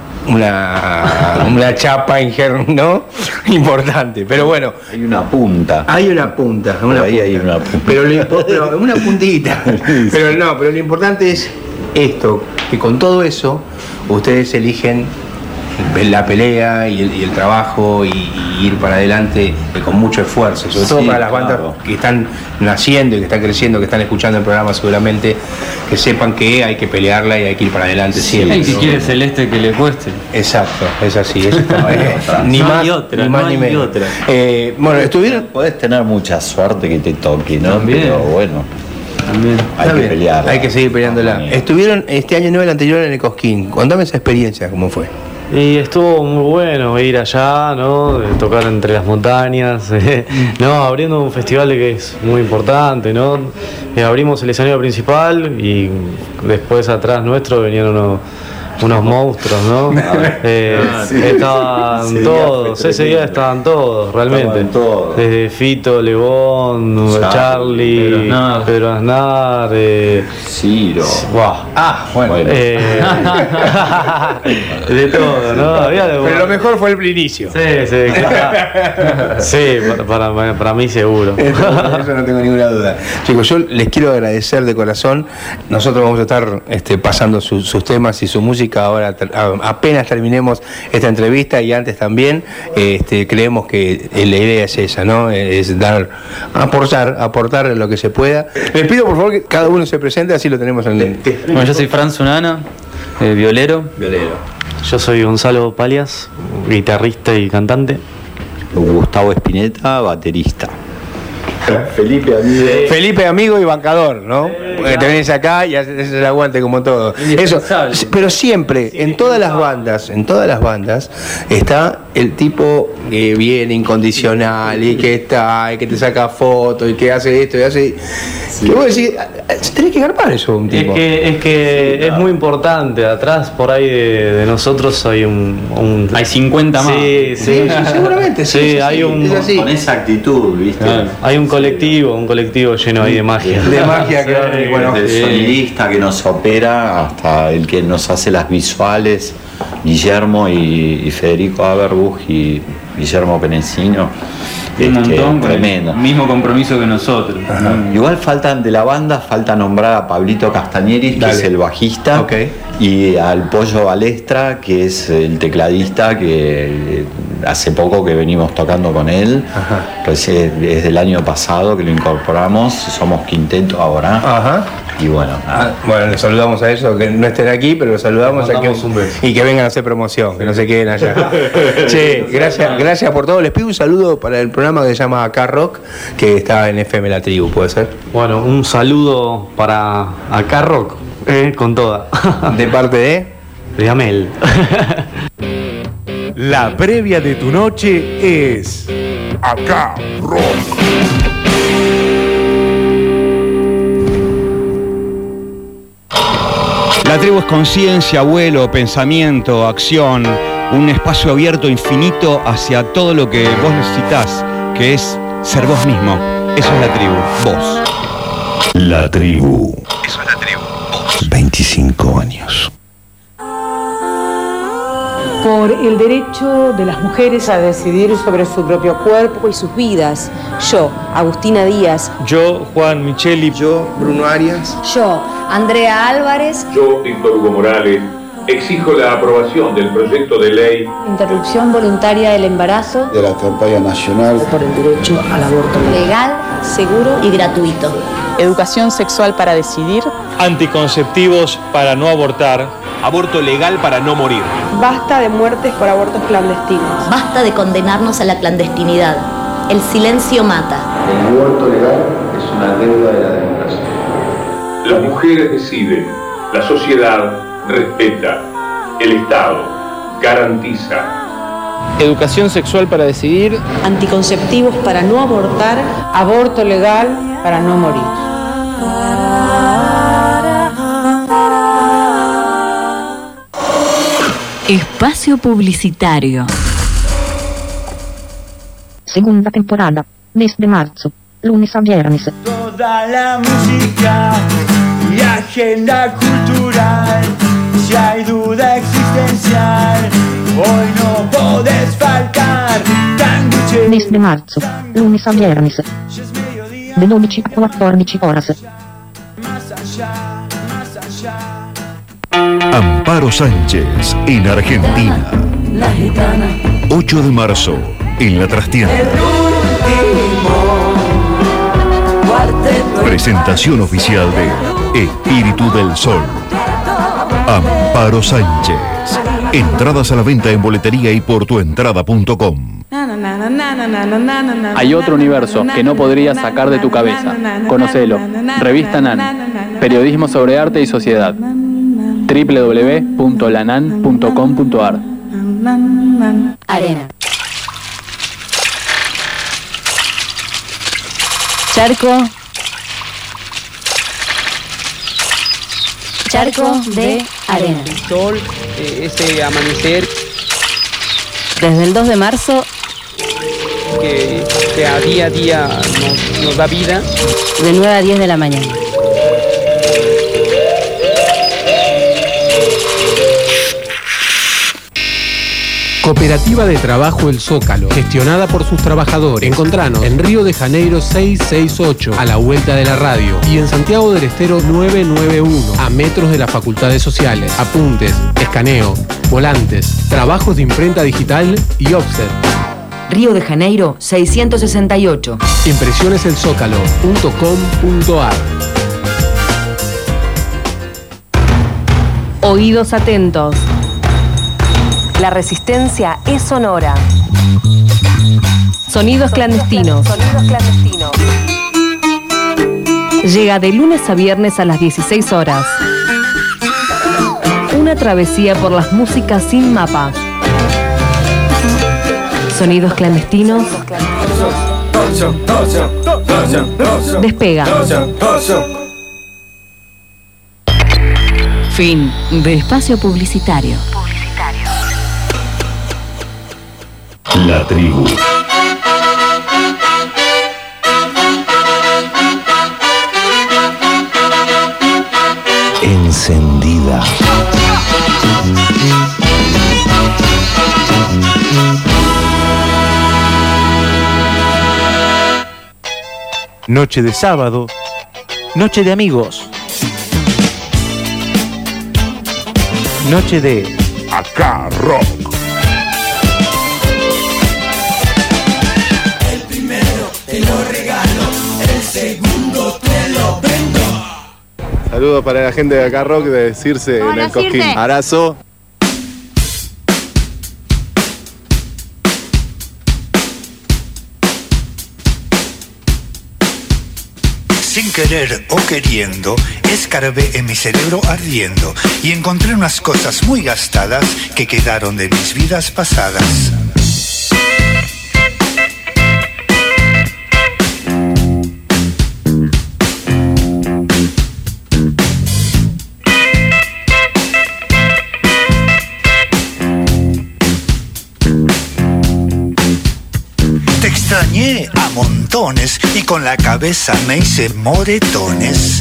Speaker 3: una chapa ¿no? Importante, pero bueno.
Speaker 21: Hay una punta.
Speaker 3: Hay una punta. Pero una puntita. Pero lo importante es esto, que con todo eso ustedes eligen la pelea y el trabajo y ir para adelante con mucho esfuerzo, sobre todo para las bandas que están naciendo y que están creciendo, que están escuchando el programa seguramente, que sepan que hay que pelearla y hay que ir para adelante siempre.
Speaker 20: El que quiere celeste que le cueste.
Speaker 3: Exacto, es así. Ni más ni menos. Bueno, estuvieron...
Speaker 21: Podés tener mucha suerte que te toque, ¿no?
Speaker 20: También.
Speaker 21: Pero bueno, hay que pelearla.
Speaker 3: Hay que seguir peleándola. Estuvieron este año nuevo, el anterior, en el Cosquín. Contame esa experiencia, ¿cómo fue?
Speaker 22: Y estuvo muy bueno ir allá, ¿no? Tocar entre las montañas, ¿no? Abriendo un festival que es muy importante, ¿no? Abrimos el escenario principal y después atrás nuestro venían unos monstruos, ¿no? Estaban todos, ese día estaban todos, realmente. Desde Fito, Lebón, Charlie, Pedro Aznar,
Speaker 21: Ciro.
Speaker 3: Wow. Bueno.
Speaker 22: De todo, ¿no?
Speaker 3: Pero lo mejor fue el inicio.
Speaker 22: Sí, claro. Sí, para mí seguro.
Speaker 3: Eso no tengo ninguna duda. Chicos, yo les quiero agradecer de corazón. Nosotros vamos a estar pasando sus temas y su música ahora, apenas terminemos esta entrevista y antes también. Creemos que la idea es esa, ¿no? Es aportar lo que se pueda. Les pido por favor que cada uno se presente, así lo tenemos en el...
Speaker 20: Bueno, yo soy Fran Sunana, violero.
Speaker 22: Yo soy Gonzalo Palias, guitarrista y cantante.
Speaker 21: Gustavo Espineta, baterista.
Speaker 3: Felipe amigo y bancador, ¿no? Porque te vienes acá y haces el aguante como todo. Eso, pero siempre, en todas las bandas, está el tipo que viene incondicional y que está, y que te saca fotos y que hace esto y hace. Que vos decís, tenés que garpar eso un tipo.
Speaker 22: Es que es muy importante. Atrás por ahí de nosotros hay
Speaker 20: hay 50 más.
Speaker 22: Sí,
Speaker 3: seguramente.
Speaker 22: Sí, hay un
Speaker 21: con esa actitud, ¿viste?
Speaker 22: Hay un colectivo lleno ahí de magia.
Speaker 3: De magia, claro.
Speaker 21: Desde el sonidista que nos opera hasta el que nos hace las visuales, Guillermo y Federico Aberbuch y Guillermo Penecino.
Speaker 20: Un montón,
Speaker 21: tremendo.
Speaker 20: Mismo compromiso que nosotros.
Speaker 21: Igual de la banda falta nombrar a Pablito Castañeris, que es el bajista, y al Pollo Balestra, que es el tecladista, que hace poco que venimos tocando con él. Pues es del año pasado que lo incorporamos, somos quinteto ahora. Y bueno,
Speaker 3: bueno, les saludamos a ellos, que no estén aquí, pero los saludamos a y que vengan a hacer promoción, que no se queden allá. Che, gracias por todo. Les pido un saludo para el programa que se llama Acá Rock, que está en FM La Tribu, ¿puede ser?
Speaker 22: Bueno, un saludo para Acá Rock, con toda.
Speaker 3: ¿De parte
Speaker 22: de Amel?
Speaker 5: La previa de tu noche es Acá Rock.
Speaker 2: La tribu es conciencia, vuelo, pensamiento, acción, un espacio abierto infinito hacia todo lo que vos necesitas, que es ser vos mismo. Eso es la tribu, vos.
Speaker 7: La tribu. Eso es la tribu, vos. 25 años.
Speaker 8: Por el derecho de las mujeres a decidir sobre su propio cuerpo
Speaker 15: y sus vidas. Yo, Agustina Díaz.
Speaker 22: Yo, Juan Micheli.
Speaker 3: Yo, Bruno Arias.
Speaker 13: Yo, Andrea Álvarez.
Speaker 9: Yo, Víctor Hugo Morales, exijo la aprobación del proyecto de ley
Speaker 13: Interrupción voluntaria del embarazo.
Speaker 10: De la campaña nacional.
Speaker 8: Por el derecho al aborto
Speaker 13: legal, seguro y gratuito.
Speaker 16: Educación sexual para decidir.
Speaker 22: Anticonceptivos para no abortar.
Speaker 5: Aborto legal para no morir.
Speaker 16: Basta de muertes por abortos clandestinos.
Speaker 13: Basta de condenarnos a la clandestinidad. El silencio mata.
Speaker 10: El aborto legal es una deuda de la democracia.
Speaker 9: Las mujeres deciden, la sociedad respeta, el Estado garantiza.
Speaker 22: Educación sexual para decidir.
Speaker 8: Anticonceptivos para no abortar. Aborto legal para no morir.
Speaker 12: Espacio publicitario.
Speaker 4: Segunda temporada, mes de marzo, lunes a viernes.
Speaker 18: Toda la música y agenda cultural. Si hay duda existencial, hoy no podés faltar.
Speaker 4: Mes de marzo, lunes a viernes. De 12 a 14 horas.
Speaker 7: Amparo Sánchez en Argentina.
Speaker 18: la gitana.
Speaker 7: 8 de marzo, en la trastienda. Presentación oficial de Espíritu del Sol. Amparo Sánchez. Entradas a la venta en boletería y por tuentrada.com.
Speaker 11: Hay otro universo que no podrías sacar de tu cabeza. Conocelo. Revista NAN. Periodismo sobre arte y sociedad. www.lanan.com.ar.
Speaker 13: Arena. Charco. Charco de arena.
Speaker 17: El sol, ese amanecer
Speaker 13: Desde el 2 de marzo,
Speaker 17: que a día nos da vida.
Speaker 13: de 9 a 10 de la mañana.
Speaker 1: Cooperativa de Trabajo El Zócalo, gestionada por sus trabajadores. Encontranos en Río de Janeiro 668, a la vuelta de la radio, y en Santiago del Estero 991, a metros de las facultades sociales. Apuntes, escaneo, volantes, trabajos de imprenta digital y offset.
Speaker 15: Río de Janeiro 668.
Speaker 1: Impresioneselsócalo.com.ar.
Speaker 16: Oídos atentos.
Speaker 15: La resistencia es sonora.
Speaker 16: Sonidos clandestinos.
Speaker 15: Sonidos clandestinos.
Speaker 16: Llega de lunes a viernes a las 16 horas. Una travesía por las músicas sin mapa. Sonidos clandestinos. Despega.
Speaker 12: Fin de espacio publicitario.
Speaker 7: La tribu. Encendida.
Speaker 14: Noche de sábado, noche de amigos, noche de
Speaker 5: Acá Rock.
Speaker 18: El primero te lo regalo, el segundo te lo vendo.
Speaker 23: Saludos para la gente de Acá Rock de Circe en el Cosquín. Abrazo.
Speaker 24: Sin querer o queriendo, escarbé en mi cerebro ardiendo y encontré unas cosas muy gastadas que quedaron de mis vidas pasadas. Te extrañé a montones y con la cabeza me hice moretones.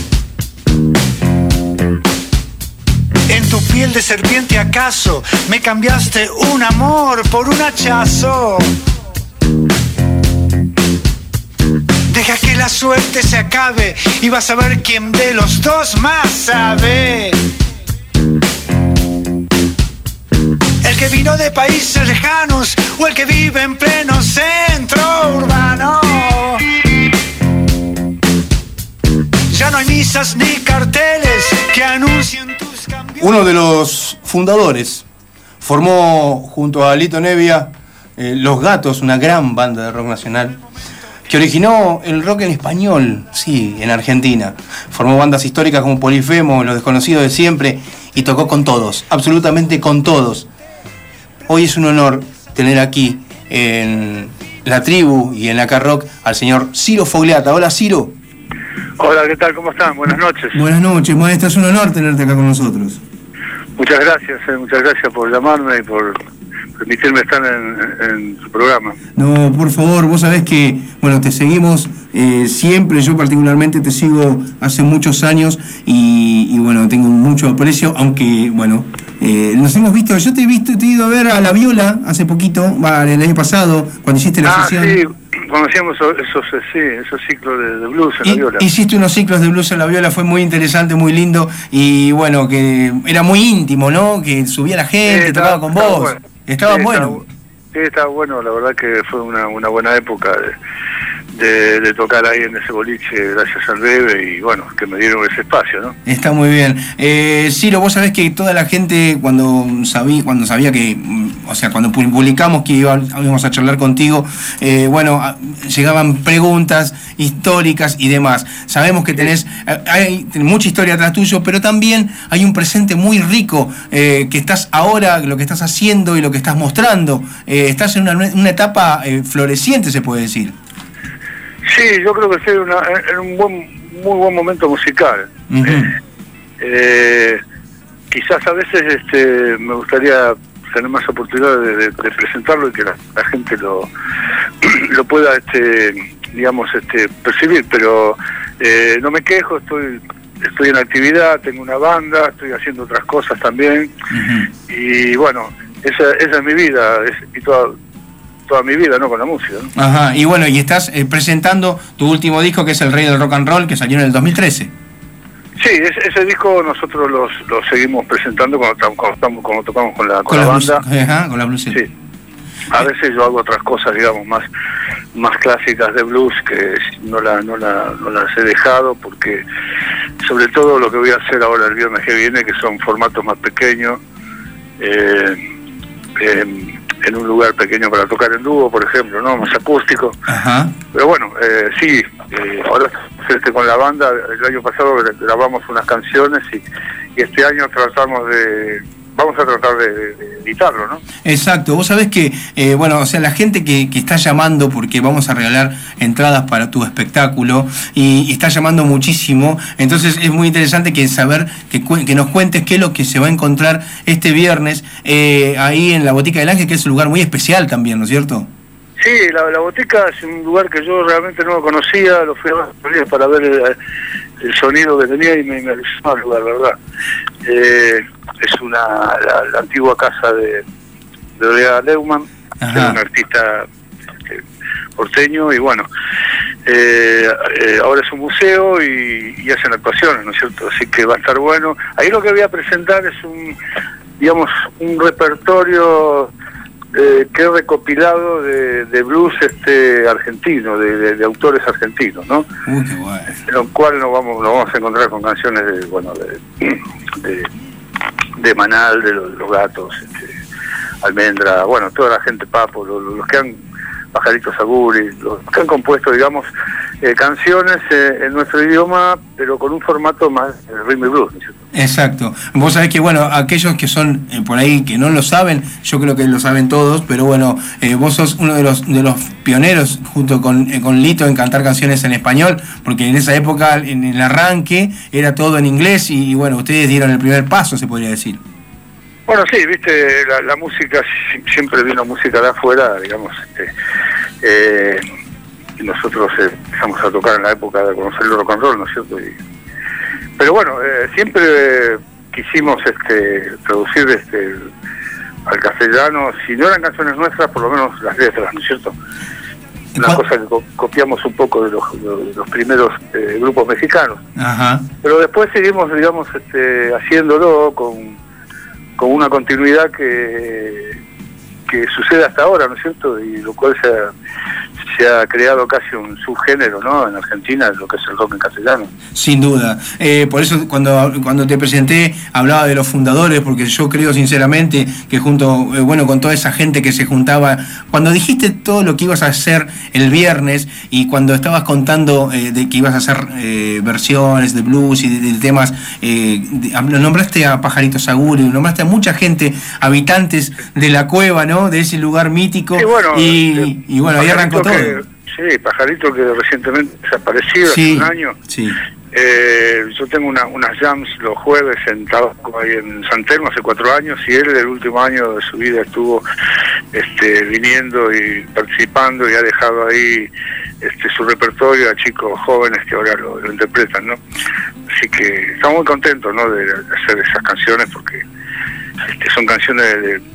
Speaker 24: En tu piel de serpiente acaso me cambiaste un amor por un hachazo. Deja que la suerte se acabe y vas a ver quién de los dos más sabe. El que vino de países lejanos o el que vive en pleno centro urbano. Ya no hay misas ni carteles que anuncien tus cambios.
Speaker 3: Uno de los fundadores formó junto a Lito Nevia Los Gatos, una gran banda de rock nacional que originó el rock en español, sí, en Argentina. Formó bandas históricas como Polifemo, Los Desconocidos de Siempre, y tocó con todos, absolutamente con todos. Hoy es un honor tener aquí en La Tribu y en Acá Rock al señor Ciro Fogliata. Hola, Ciro.
Speaker 25: Hola, ¿qué tal? ¿Cómo están? Buenas noches.
Speaker 3: Buenas noches, maestra, es un honor tenerte acá con nosotros.
Speaker 25: Muchas gracias por llamarme y por permitirme estar en su programa.
Speaker 3: No, por favor, vos sabés que, bueno, te seguimos siempre, yo particularmente te sigo hace muchos años y bueno, tengo mucho aprecio, aunque, bueno, nos hemos visto, yo te he ido a ver a La Viola hace poquito, el año pasado, cuando hiciste la sesión.
Speaker 25: Sí, conocíamos esos ciclos de blues en La Viola.
Speaker 3: Hiciste unos ciclos de blues en La Viola, fue muy interesante, muy lindo, y bueno, que era muy íntimo, ¿no? Que subía la gente, tocaba con vos. Estaba bueno.
Speaker 25: Sí, estaba bueno, la verdad que fue una buena época de tocar ahí en ese boliche, gracias al Bebe, y bueno, que me dieron ese espacio, ¿no?
Speaker 3: Está muy bien. Ciro, vos sabés que toda la gente cuando sabía que, o sea, cuando publicamos que íbamos a charlar contigo, llegaban preguntas históricas y demás. Sabemos que tenés mucha historia atrás tuyo, pero también hay un presente muy rico, que estás ahora, lo que estás haciendo y lo que estás mostrando. Estás en una etapa floreciente, se puede decir.
Speaker 25: Sí, yo creo que estoy en un muy buen momento musical. Quizás a veces me gustaría tener más oportunidad de presentarlo y que la gente lo pueda, digamos, percibir, pero no me quejo, estoy en actividad, tengo una banda, estoy haciendo otras cosas también, y bueno, esa es mi vida, y toda mi vida, ¿no? Con la música, ¿no?
Speaker 3: Ajá, y bueno, y estás presentando tu último disco, que es El Rey del Rock and Roll, que salió en el 2013.
Speaker 25: Sí, ese disco nosotros lo seguimos presentando cuando tocamos con la banda.
Speaker 3: Con la blues.
Speaker 25: Sí. A veces yo hago otras cosas, digamos, más clásicas de blues, que no las he dejado, porque sobre todo lo que voy a hacer ahora el viernes que viene, que son formatos más pequeños, en un lugar pequeño para tocar en dúo, por ejemplo, ¿no? Más acústico.
Speaker 3: Ajá.
Speaker 25: Pero bueno, sí, ahora con la banda, el año pasado grabamos unas canciones y este año vamos a tratar de editarlo, ¿no?
Speaker 3: Exacto, vos sabés que, la gente que está llamando, porque vamos a regalar entradas para tu espectáculo, y está llamando muchísimo, entonces es muy interesante saber que nos cuentes qué es lo que se va a encontrar este viernes ahí en la Botica del Ángel, que es un lugar muy especial también, ¿no es cierto?
Speaker 25: Sí, la Botica es un lugar que yo realmente no lo conocía, lo fui a ver para ver el sonido que tenía y me alucinó el lugar, ¿verdad? Es la antigua casa de Olea Leumann, que es un artista porteño, y bueno, ahora es un museo y hacen actuaciones, ¿no es cierto? Así que va a estar bueno. Ahí lo que voy a presentar es un repertorio que he recopilado de blues argentino, de autores argentinos, ¿no?
Speaker 3: Qué guay.
Speaker 25: En lo cual nos vamos a encontrar con canciones de Manal, de los Gatos, Almendra, bueno, toda la gente, Papo, los que han, Pajaritos Aguri, los que han compuesto, digamos, canciones en nuestro idioma, pero con un formato más rhythm and blues, ¿no es cierto?
Speaker 3: Exacto. Vos sabés que, aquellos que son por ahí que no lo saben, yo creo que lo saben todos, pero vos sos uno de los pioneros, junto con Lito, en cantar canciones en español, porque en esa época, en el arranque, era todo en inglés, y ustedes dieron el primer paso, se podría decir.
Speaker 25: Bueno, sí, viste, la música, siempre vino música de afuera, digamos, y nosotros empezamos a tocar en la época de conocer el rock and roll, ¿no es cierto? Pero bueno, siempre quisimos traducir al castellano, si no eran canciones nuestras, por lo menos las letras, ¿no es cierto? Una cosa que copiamos un poco de los primeros grupos mexicanos.
Speaker 3: Ajá.
Speaker 25: Pero después seguimos, digamos, haciéndolo con una continuidad que sucede hasta ahora, ¿no es cierto? Y lo cual se ha creado casi un subgénero, ¿no? En Argentina, lo que es el rock en castellano.
Speaker 3: Sin duda. Por eso cuando te presenté hablaba de los fundadores, porque yo creo sinceramente que junto, con toda esa gente que se juntaba, cuando dijiste todo lo que ibas a hacer el viernes y cuando estabas contando de que ibas a hacer versiones de blues y de temas, nombraste a Pajaritos Aguri, nombraste a mucha gente, habitantes de la cueva, ¿no? De ese lugar mítico.
Speaker 25: Sí,
Speaker 3: ahí arrancó todo.
Speaker 25: Sí, Pajarito, que recientemente desaparecido hace un año.
Speaker 3: Sí.
Speaker 25: Yo tengo unas jams los jueves en Tabasco, ahí en San Telmo, hace 4 años, y él el último año de su vida estuvo viniendo y participando, y ha dejado ahí su repertorio a chicos jóvenes que ahora lo interpretan, ¿no? Así que estamos muy contentos, ¿no? de hacer esas canciones, porque son canciones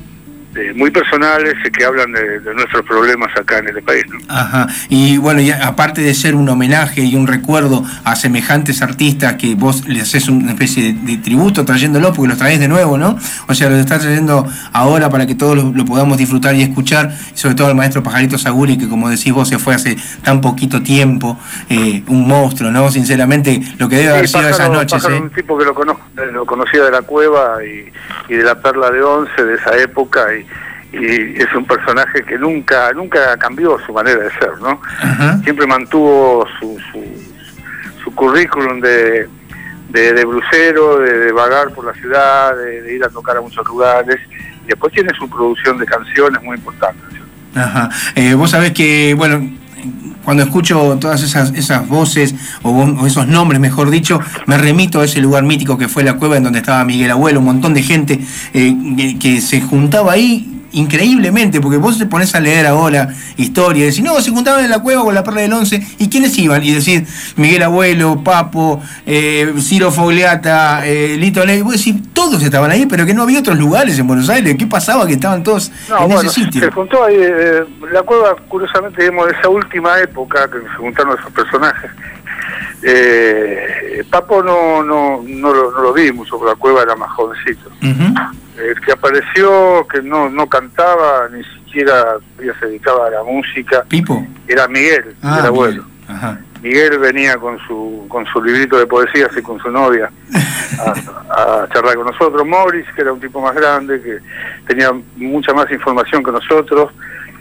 Speaker 25: muy personales que hablan de nuestros problemas acá en este país, ¿no?
Speaker 3: Ajá. Y bueno, y aparte de ser un homenaje y un recuerdo a semejantes artistas que vos le haces una especie de tributo trayéndolo, porque los traes de nuevo, ¿no? O sea, los estás trayendo ahora para que todos lo podamos disfrutar y escuchar, y sobre todo al maestro Pajarito Saguri, que como decís vos se fue hace tan poquito tiempo, un monstruo, ¿no? Sinceramente, lo que debe haber sido esas noches.
Speaker 25: Pájaro, un tipo que lo conocía de la cueva y de la Perla de Once, de esa época, y es un personaje que nunca cambió su manera de ser, ¿no?
Speaker 3: Ajá.
Speaker 25: Siempre mantuvo su currículum de blusero, de vagar por la ciudad, de ir a tocar a muchos lugares, y después tiene su producción de canciones muy importante.
Speaker 3: Ajá. Vos sabés que, bueno, cuando escucho todas esas voces o esos nombres, mejor dicho, me remito a ese lugar mítico que fue la cueva, en donde estaba Miguel Abuelo, un montón de gente que se juntaba ahí increíblemente, porque vos te pones a leer ahora historia y decís, no, se juntaban en la cueva con la Perla del Once, ¿y quiénes iban? Y decir, Miguel Abuelo, Papo, Ciro Fogliata, Lito Ley, vos decís, todos estaban ahí, pero que no había otros lugares en Buenos Aires. ¿Qué pasaba que estaban todos ese sitio?
Speaker 25: Se juntó ahí, la cueva, curiosamente, digamos, de esa última época que se juntaron esos personajes. Papo no lo vi mucho, porque la cueva era más jovencito. El que apareció, que no cantaba, ni siquiera se dedicaba a la música,
Speaker 3: ¿Pipo?
Speaker 25: Era Miguel, el abuelo.
Speaker 3: Ajá.
Speaker 25: Miguel venía con su librito de poesías y con su novia a charlar con nosotros. Morris, que era un tipo más grande, que tenía mucha más información que nosotros,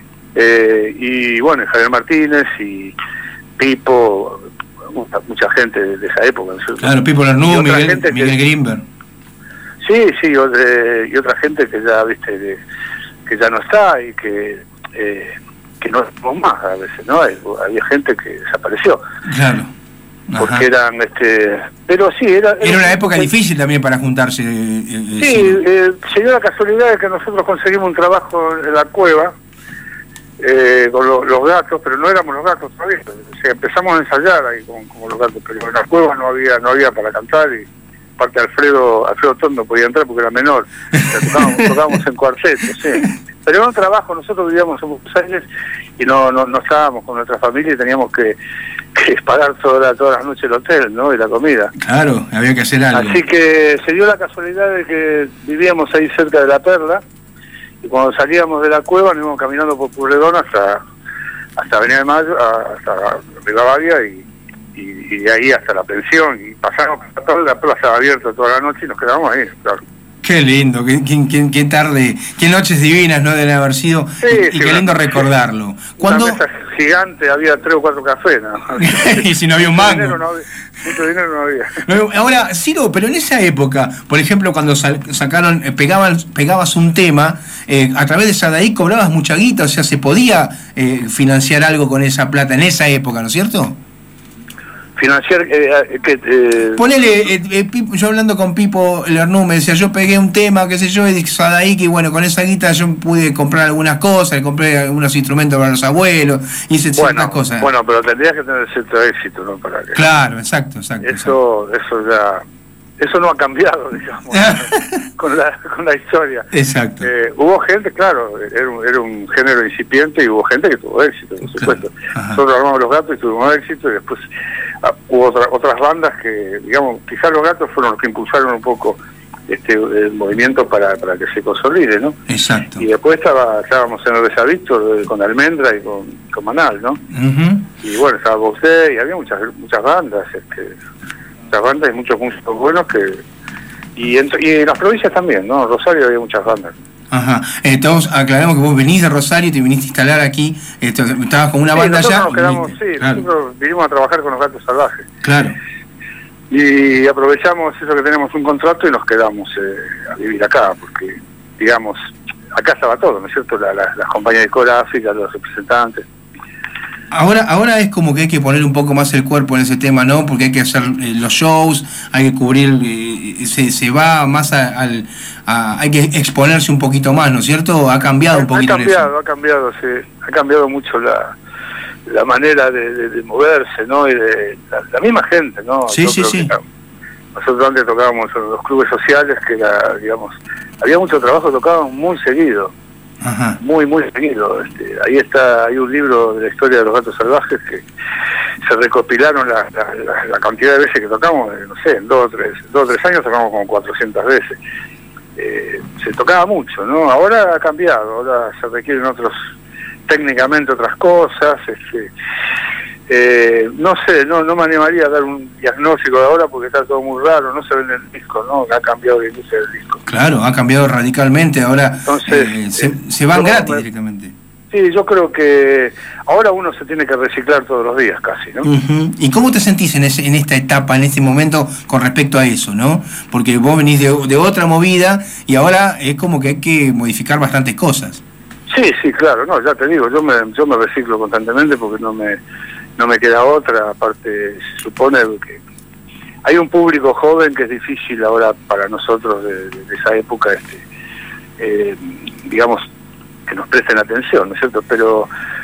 Speaker 25: y bueno, Javier Martínez y Pipo, mucha gente de esa época, ¿no?
Speaker 3: Claro, Pipo Larnú, Miguel Grimberg.
Speaker 25: Sí, y otra gente que ya, viste, que ya no está y que no estamos más a veces, ¿no? Había gente que desapareció.
Speaker 3: Claro. Ajá.
Speaker 25: Porque eran, pero sí, era
Speaker 3: una época difícil también para juntarse.
Speaker 25: Sí, se dio la casualidad de que nosotros conseguimos un trabajo en la cueva, con los gatos, pero no éramos los gatos todavía. O sea, empezamos a ensayar ahí con los gatos, pero en la cueva no había para cantar, y aparte Alfredo Tondo podía entrar porque era menor. O sea, tocábamos en cuarteto, sí. Pero era un trabajo, nosotros vivíamos en Buenos Aires y no estábamos con nuestra familia y teníamos que pagar todas las noches el hotel, ¿no? Y la comida.
Speaker 3: Claro, había que hacer algo.
Speaker 25: Así que se dio la casualidad de que vivíamos ahí cerca de la Perla, y cuando salíamos de la cueva nos íbamos caminando por Pueyrredón hasta Avenida de Mayo, hasta Rivadavia, y de ahí hasta la pensión, y pasamos toda la Perla, estaba abierta toda la noche y nos quedábamos ahí, claro.
Speaker 3: Qué lindo, qué tarde, qué noches divinas, ¿no? Deben haber sido, y qué lindo recordarlo.
Speaker 25: Una mesa gigante, había 3 o 4 cafés, ¿no?
Speaker 3: Y si no había un mango.
Speaker 25: Mucho dinero no había.
Speaker 3: Ahora, Ciro, pero en esa época, por ejemplo, cuando pegabas un tema, a través de Sadaí cobrabas mucha guita, o sea, se podía financiar algo con esa plata en esa época, ¿no es cierto?
Speaker 25: Financiar,
Speaker 3: ponele, yo hablando con Pipo Larnú, me decía, yo pegué un tema, qué sé yo, y dije, Sadaí, que bueno, con esa guita yo pude comprar algunas cosas, compré algunos instrumentos para los abuelos, hice ciertas cosas.
Speaker 25: Bueno, pero tendrías que tener cierto éxito, ¿no? Para que...
Speaker 3: Claro, exacto.
Speaker 25: Eso no ha cambiado, digamos, con la historia.
Speaker 3: Exacto.
Speaker 25: Hubo gente, claro, era un género incipiente, y hubo gente que tuvo éxito, por supuesto.
Speaker 3: Ajá.
Speaker 25: Nosotros armamos Los Gatos y tuvimos éxito, y después hubo otras bandas que, digamos, quizás Los Gatos fueron los que impulsaron un poco el movimiento para que se consolide, ¿no?
Speaker 3: Exacto.
Speaker 25: Y después estábamos en el Víctor con Almendra y con Manal, ¿no?
Speaker 3: Uh-huh.
Speaker 25: Y bueno, estaba Box Day, y había muchas bandas, muchas bandas y muchos músicos buenos y en las provincias también, ¿no? Rosario había muchas bandas.
Speaker 3: Ajá. Todos aclaramos que vos venís de Rosario y te viniste a instalar aquí, estabas con una banda allá.
Speaker 25: Nosotros vinimos a trabajar con Los Gatos Salvajes.
Speaker 3: Claro.
Speaker 25: Y aprovechamos eso que tenemos un contrato y nos quedamos a vivir acá, porque, digamos, acá estaba todo, ¿no es cierto? Las compañías discográficas, los representantes.
Speaker 3: Ahora es como que hay que poner un poco más el cuerpo en ese tema, ¿no? Porque hay que hacer los shows, hay que cubrir, se va más hay que exponerse un poquito más, ¿no es cierto? Ha cambiado un poquito
Speaker 25: Ha cambiado mucho la manera de moverse, ¿no? Y de la misma gente, ¿no?
Speaker 3: Sí.
Speaker 25: Nosotros antes tocábamos en los clubes sociales, que era, digamos, había mucho trabajo, tocábamos muy seguido.
Speaker 3: Ajá.
Speaker 25: muy seguido. Ahí hay un libro de la historia de los gatos salvajes que se recopilaron la cantidad de veces que tocamos, no sé, en 2 o 3 años tocamos como 400 veces. Se tocaba mucho, ¿no? Ahora ha cambiado, ahora se requieren técnicamente otras cosas. No sé, no me animaría a dar un diagnóstico de ahora porque está todo muy raro, no se vende el disco, ¿no? Ha cambiado la industria del disco.
Speaker 3: Claro, ha cambiado radicalmente, ahora
Speaker 25: entonces,
Speaker 3: se van gratis directamente.
Speaker 25: Sí, yo creo que ahora uno se tiene que reciclar todos los días casi, ¿no?
Speaker 3: Uh-huh. ¿Y cómo te sentís en esta etapa, en este momento, con respecto a eso, no? Porque vos venís de otra movida y ahora es como que hay que modificar bastantes cosas.
Speaker 25: Sí, claro, no, ya te digo, yo me reciclo constantemente porque no me queda otra. Aparte, se supone que hay un público joven que es difícil ahora para nosotros de esa época, digamos, que nos presten atención, ¿no es cierto? Pero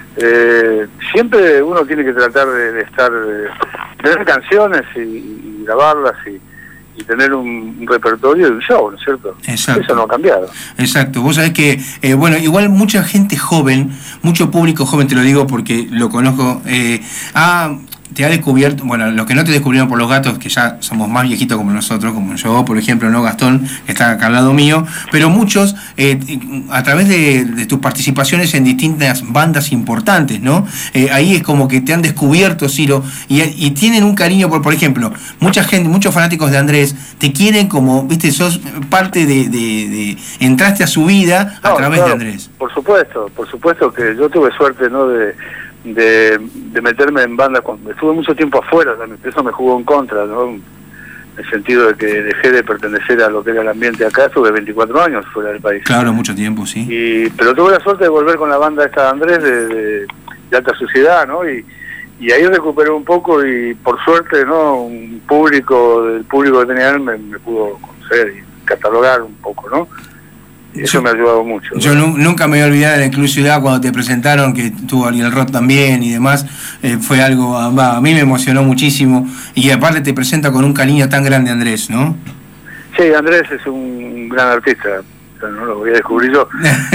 Speaker 25: siempre uno tiene que tratar de tener canciones y grabarlas y tener un repertorio de un show, ¿no es cierto?
Speaker 3: Exacto.
Speaker 25: Eso no ha cambiado.
Speaker 3: Exacto. Vos sabés que, igual mucha gente joven, mucho público joven, te lo digo porque lo conozco, te ha descubierto, bueno, los que no te descubrieron por los gatos, que ya somos más viejitos como nosotros, como yo, por ejemplo, no Gastón, que está acá al lado mío, pero muchos, a través de tus participaciones en distintas bandas importantes, ¿no? Ahí es como que te han descubierto, Ciro, y tienen un cariño por ejemplo, mucha gente, muchos fanáticos de Andrés, te quieren como, viste, sos parte de entraste a su vida a través de Andrés.
Speaker 25: Por supuesto que yo tuve suerte, ¿no?, de meterme en bandas. Estuve mucho tiempo afuera también, eso me jugó en contra, ¿no? En el sentido de que dejé de pertenecer a lo que era el ambiente acá. Estuve 24 años fuera del país.
Speaker 3: Claro, mucho tiempo, sí.
Speaker 25: Pero tuve la suerte de volver con la banda esta de Andrés de Alta Sociedad, ¿no? Y ahí recuperé un poco y por suerte, ¿no?, un público que tenía él me pudo conocer y catalogar un poco, ¿no? Eso me ha ayudado mucho.
Speaker 3: Yo nunca me voy a olvidar de la exclusividad cuando te presentaron, que estuvo Ariel Roth también y demás. Fue algo, a mí me emocionó muchísimo. Y aparte te presenta con un cariño tan grande Andrés, ¿no?
Speaker 25: Sí, Andrés es un gran artista, no lo voy a descubrir yo.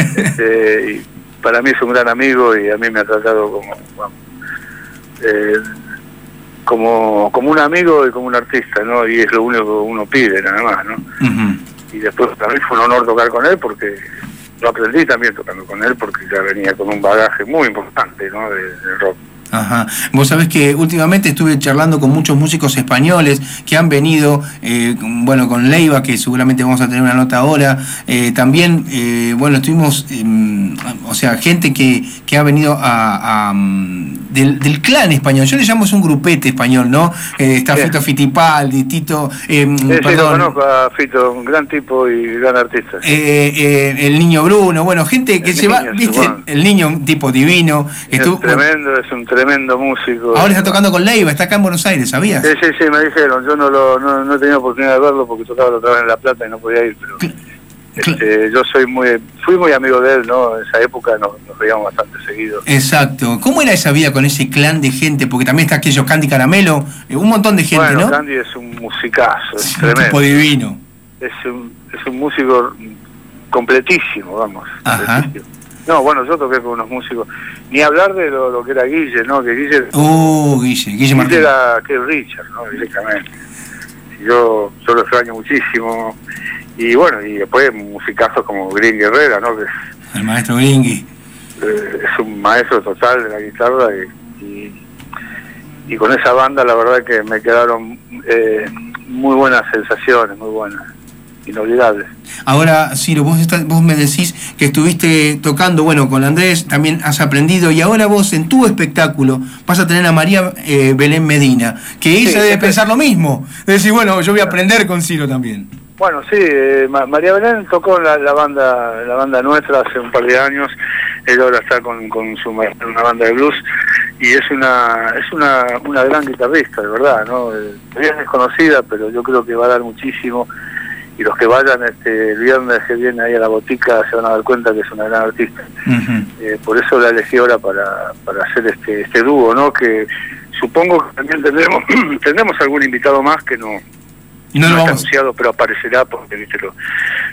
Speaker 25: Y para mí es un gran amigo y a mí me ha tratado como un amigo y como un artista, ¿no? Y es lo único que uno pide, nada más, ¿no? Uh-huh. Y después también fue un honor tocar con él porque lo aprendí también tocando con él porque ya venía con un bagaje muy importante, ¿no?, del rock.
Speaker 3: Ajá. Vos sabés que últimamente estuve charlando con muchos músicos españoles que han venido, con Leiva, que seguramente vamos a tener una nota ahora, también, estuvimos, gente que ha venido del clan español. Yo le llamo un grupete español, ¿no? Está Fito Fitipaldi, Tito,
Speaker 25: perdón. Sí, lo conozco a Fito, un gran tipo y gran artista.
Speaker 3: El Niño Bruno, gente que ¿viste? Bueno. El Niño, un tipo divino.
Speaker 25: Es un tremendo músico.
Speaker 3: Ahora está tocando con Leiva, está acá en Buenos Aires, ¿sabías?
Speaker 25: Sí, me dijeron. Yo no he tenido oportunidad de verlo porque tocaba otra vez en La Plata y no podía ir, pero yo fui muy amigo de él, ¿no? En esa época nos veíamos bastante seguido.
Speaker 3: Exacto. ¿Cómo era esa vida con ese clan de gente? Porque también está aquello Candy Caramelo, un montón de gente, ¿no?
Speaker 25: Candy es un musicazo, es tremendo.
Speaker 3: Un tipo divino.
Speaker 25: Es un músico completísimo, vamos.
Speaker 3: Ajá.
Speaker 25: Completísimo. No, yo toqué con unos músicos. Ni hablar de lo que era Guille, ¿no? Que Guille
Speaker 3: Martín.
Speaker 25: Era Keith Richards, ¿no? Directamente. Yo lo extraño muchísimo. Y después musicazos como Green Guerrera, ¿no? Que
Speaker 3: el maestro Gringy.
Speaker 25: Es un maestro total de la guitarra y con esa banda la verdad que me quedaron muy buenas sensaciones, muy buenas. Inolvidables.
Speaker 3: Ahora, Ciro, vos me decís que estuviste tocando, con Andrés, también has aprendido, y ahora vos en tu espectáculo vas a tener a María Belén Medina, que ella debe pensar lo mismo, de decir, yo voy a aprender con Ciro también.
Speaker 25: Bueno, sí, María Belén tocó en la banda nuestra hace un par de años. Ella ahora está con una banda de blues y es una gran guitarrista, de verdad, ¿no? Es desconocida, pero yo creo que va a dar muchísimo. Y los que vayan el viernes que viene ahí a la botica se van a dar cuenta que es una gran artista. Uh-huh. Por eso la elegí ahora para hacer este dúo, ¿no? Que supongo que también tendremos algún invitado más que no está anunciado, pero aparecerá porque, viste,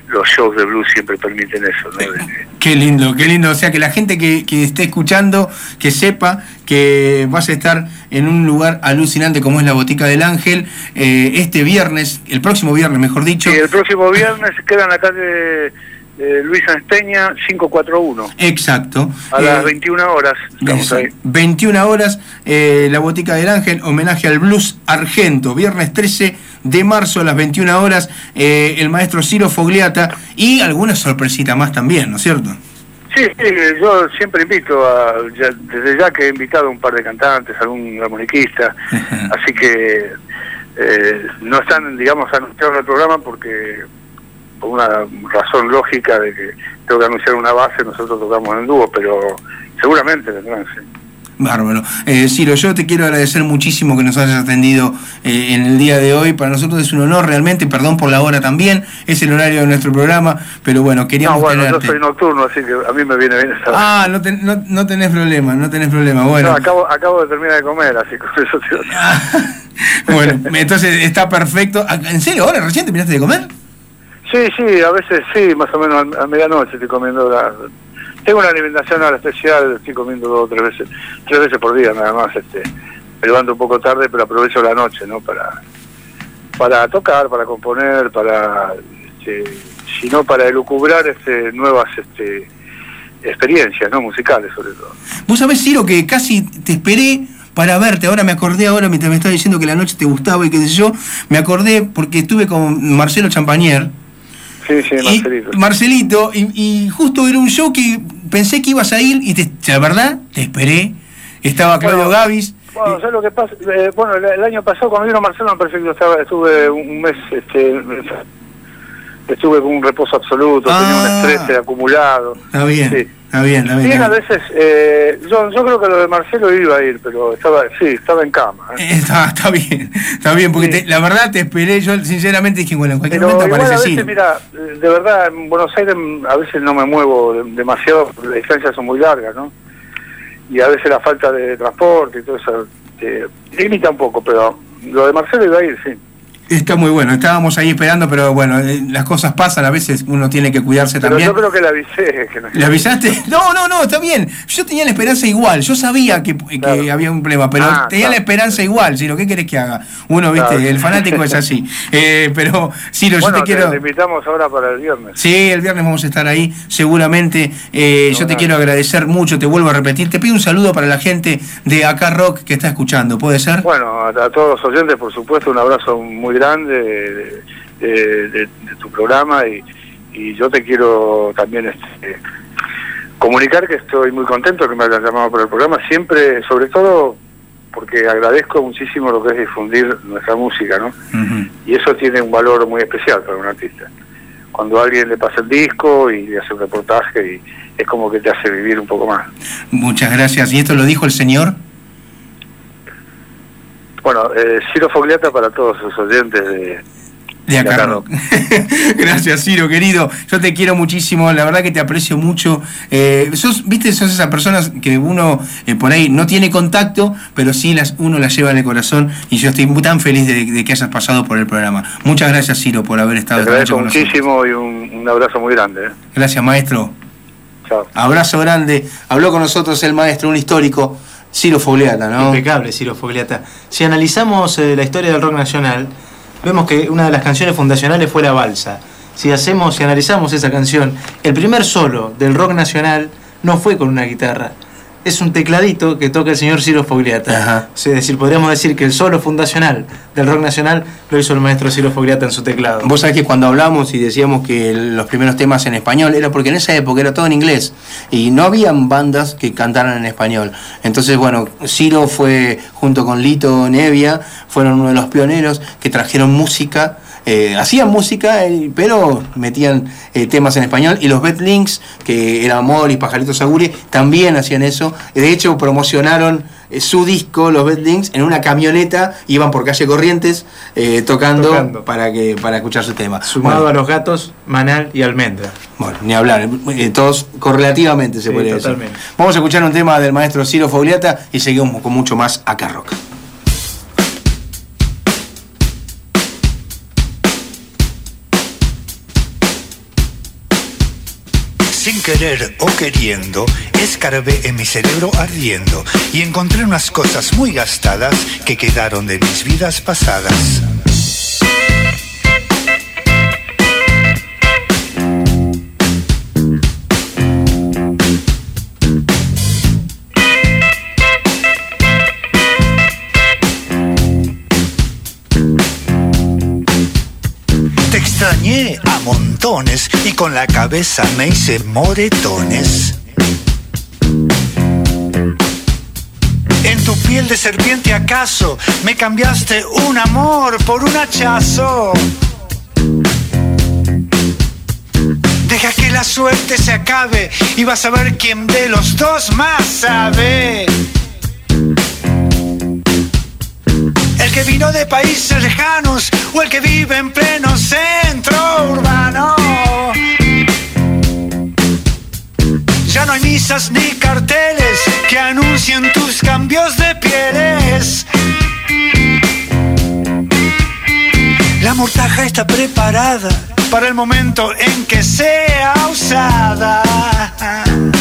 Speaker 25: los shows de blues siempre permiten eso, ¿no?
Speaker 3: Qué lindo, qué lindo. O sea, que la gente que esté escuchando, que sepa que vas a estar en un lugar alucinante como es la Botica del Ángel, este viernes, el próximo viernes, mejor dicho.
Speaker 25: Sí, el próximo viernes queda en la calle Luis Ansteña 541.
Speaker 3: Exacto.
Speaker 25: A las 21 horas. Estamos ahí.
Speaker 3: 21 horas, la Botica del Ángel, homenaje al blues argento, viernes 13 de marzo a las 21 horas, el maestro Ciro Fogliata y alguna sorpresita más también, ¿no es cierto?
Speaker 25: Sí, yo siempre invito, desde ya que he invitado a un par de cantantes, algún armoniquista, así que no están, digamos, anunciados en el programa porque por una razón lógica de que tengo que anunciar una base, nosotros tocamos en dúo, pero seguramente vendrán, sí.
Speaker 3: Bárbaro. Ciro, yo te quiero agradecer muchísimo que nos hayas atendido en el día de hoy. Para nosotros es un honor realmente, perdón por la hora también, es el horario de nuestro programa, pero bueno, queríamos tenerte.
Speaker 25: Yo soy nocturno, así que a mí me viene bien esa hora.
Speaker 3: Ah, no tenés problema, bueno.
Speaker 25: No, acabo de terminar de comer, así que eso te...
Speaker 3: Bueno, entonces está perfecto. ¿En serio ahora recién terminaste de comer?
Speaker 25: Sí, a veces sí, más o menos a medianoche estoy comiendo Tengo una alimentación ahora especial, estoy comiendo 2 o 3 veces por día nada más, me levanto un poco tarde, pero aprovecho la noche, ¿no? Para tocar, para componer, sino para elucubrar nuevas experiencias, ¿no? Musicales sobre todo.
Speaker 3: Vos sabés, Ciro, que casi te esperé para verte, ahora me acordé mientras me estabas diciendo que la noche te gustaba y qué sé yo, me acordé porque estuve con Marcelo Champañer.
Speaker 25: Sí, Marcelito.
Speaker 3: Marcelito, y justo era un show que pensé que ibas a ir y la verdad, te esperé. Estaba Claudio Gavis.
Speaker 25: Bueno, ¿sabes lo que pasa? El año pasado cuando vino Marcelo me pareció que estuve un mes, estuve con un reposo absoluto, tenía un estrés acumulado.
Speaker 3: Está bien.
Speaker 25: Sí.
Speaker 3: Está bien.
Speaker 25: A veces, yo creo que lo de Marcelo iba a ir, pero estaba en cama.
Speaker 3: Está bien, porque la verdad te esperé, yo sinceramente dije, bueno, en cualquier momento aparece
Speaker 25: a veces, mira, de verdad, en Buenos Aires a veces no me muevo demasiado, porque las distancias son muy largas, ¿no? Y a veces la falta de transporte y todo eso limita un poco, pero lo de Marcelo iba a ir, sí.
Speaker 3: Está muy bueno, estábamos ahí esperando, pero bueno, las cosas pasan, a veces uno tiene que cuidarse
Speaker 25: pero
Speaker 3: también.
Speaker 25: Yo creo que le avisé. Que no...
Speaker 3: ¿Le avisaste? No, está bien. Yo tenía la esperanza igual, yo sabía que había un problema, pero tenía la esperanza igual, Ciro, ¿qué querés que haga? Uno, viste, el fanático es así. Pero, Ciro, yo te quiero...
Speaker 25: te invitamos ahora para el viernes.
Speaker 3: Sí, el viernes vamos a estar ahí, seguramente. Yo te quiero agradecer mucho, te vuelvo a repetir. Te pido un saludo para la gente de Acá Rock que está escuchando, ¿puede ser?
Speaker 25: Bueno, a todos los oyentes, por supuesto, un abrazo muy grande de tu programa y yo te quiero también comunicar que estoy muy contento que me hayan llamado por el programa, siempre, sobre todo porque agradezco muchísimo lo que es difundir nuestra música, ¿no? Y eso tiene un valor muy especial para un artista. Cuando alguien le pasa el disco y le hace un reportaje, y es como que te hace vivir un poco más.
Speaker 3: Muchas gracias. ¿Y esto lo dijo el señor?
Speaker 25: Bueno, Ciro Fogliata para todos sus oyentes de
Speaker 3: Acá Rock. Gracias, Ciro, querido. Yo te quiero muchísimo, la verdad que te aprecio mucho. Sos esas personas que uno por ahí no tiene contacto, pero sí uno las lleva en el corazón, y yo estoy tan feliz de que hayas pasado por el programa. Muchas gracias, Ciro, por haber estado esta noche con nosotros.
Speaker 25: Muchísimo y un abrazo muy grande.
Speaker 3: Gracias, maestro.
Speaker 25: Chao.
Speaker 3: Abrazo grande. Habló con nosotros el maestro, un histórico, Ciro Fogliata, ¿no?
Speaker 14: Impecable, Ciro Fogliata. Si analizamos la historia del rock nacional, vemos que una de las canciones fundacionales fue La Balsa. Si analizamos esa canción, el primer solo del rock nacional no fue con una guitarra. Es un tecladito que toca el señor Ciro Fogliata.
Speaker 3: Ajá.
Speaker 14: Es decir, podríamos decir que el solo fundacional del rock nacional lo hizo el maestro Ciro Fogliata en su teclado.
Speaker 3: Vos sabés que cuando hablamos y decíamos que los primeros temas en español era porque en esa época era todo en inglés y no habían bandas que cantaran en español. Entonces, bueno, Ciro fue, junto con Lito Nevia, fueron uno de los pioneros que trajeron música. Hacían música, pero metían temas en español, y los Beth Links, que era Amor y Pajaritos Aguri, también hacían eso. De hecho, promocionaron su disco, los Beth Links, en una camioneta, iban por calle Corrientes tocando. Para escuchar su tema.
Speaker 14: Sumado a Los Gatos, Manal y Almendra.
Speaker 3: Bueno, ni hablar, todos correlativamente se puede decir. Vamos a escuchar un tema del maestro Ciro Fogliata y seguimos con mucho más Acá Rock.
Speaker 24: Sin querer o queriendo, escarbé en mi cerebro ardiendo y encontré unas cosas muy gastadas que quedaron de mis vidas pasadas. Te extrañé a montones y con la cabeza me hice moretones. En tu piel de serpiente acaso me cambiaste un amor por un hachazo. Deja que la suerte se acabe y vas a ver quién de los dos más sabe. El que vino de países lejanos o el que vive en pleno centro urbano. Ya no hay misas ni carteles que anuncien tus cambios de pieles. La mortaja está preparada para el momento en que sea usada.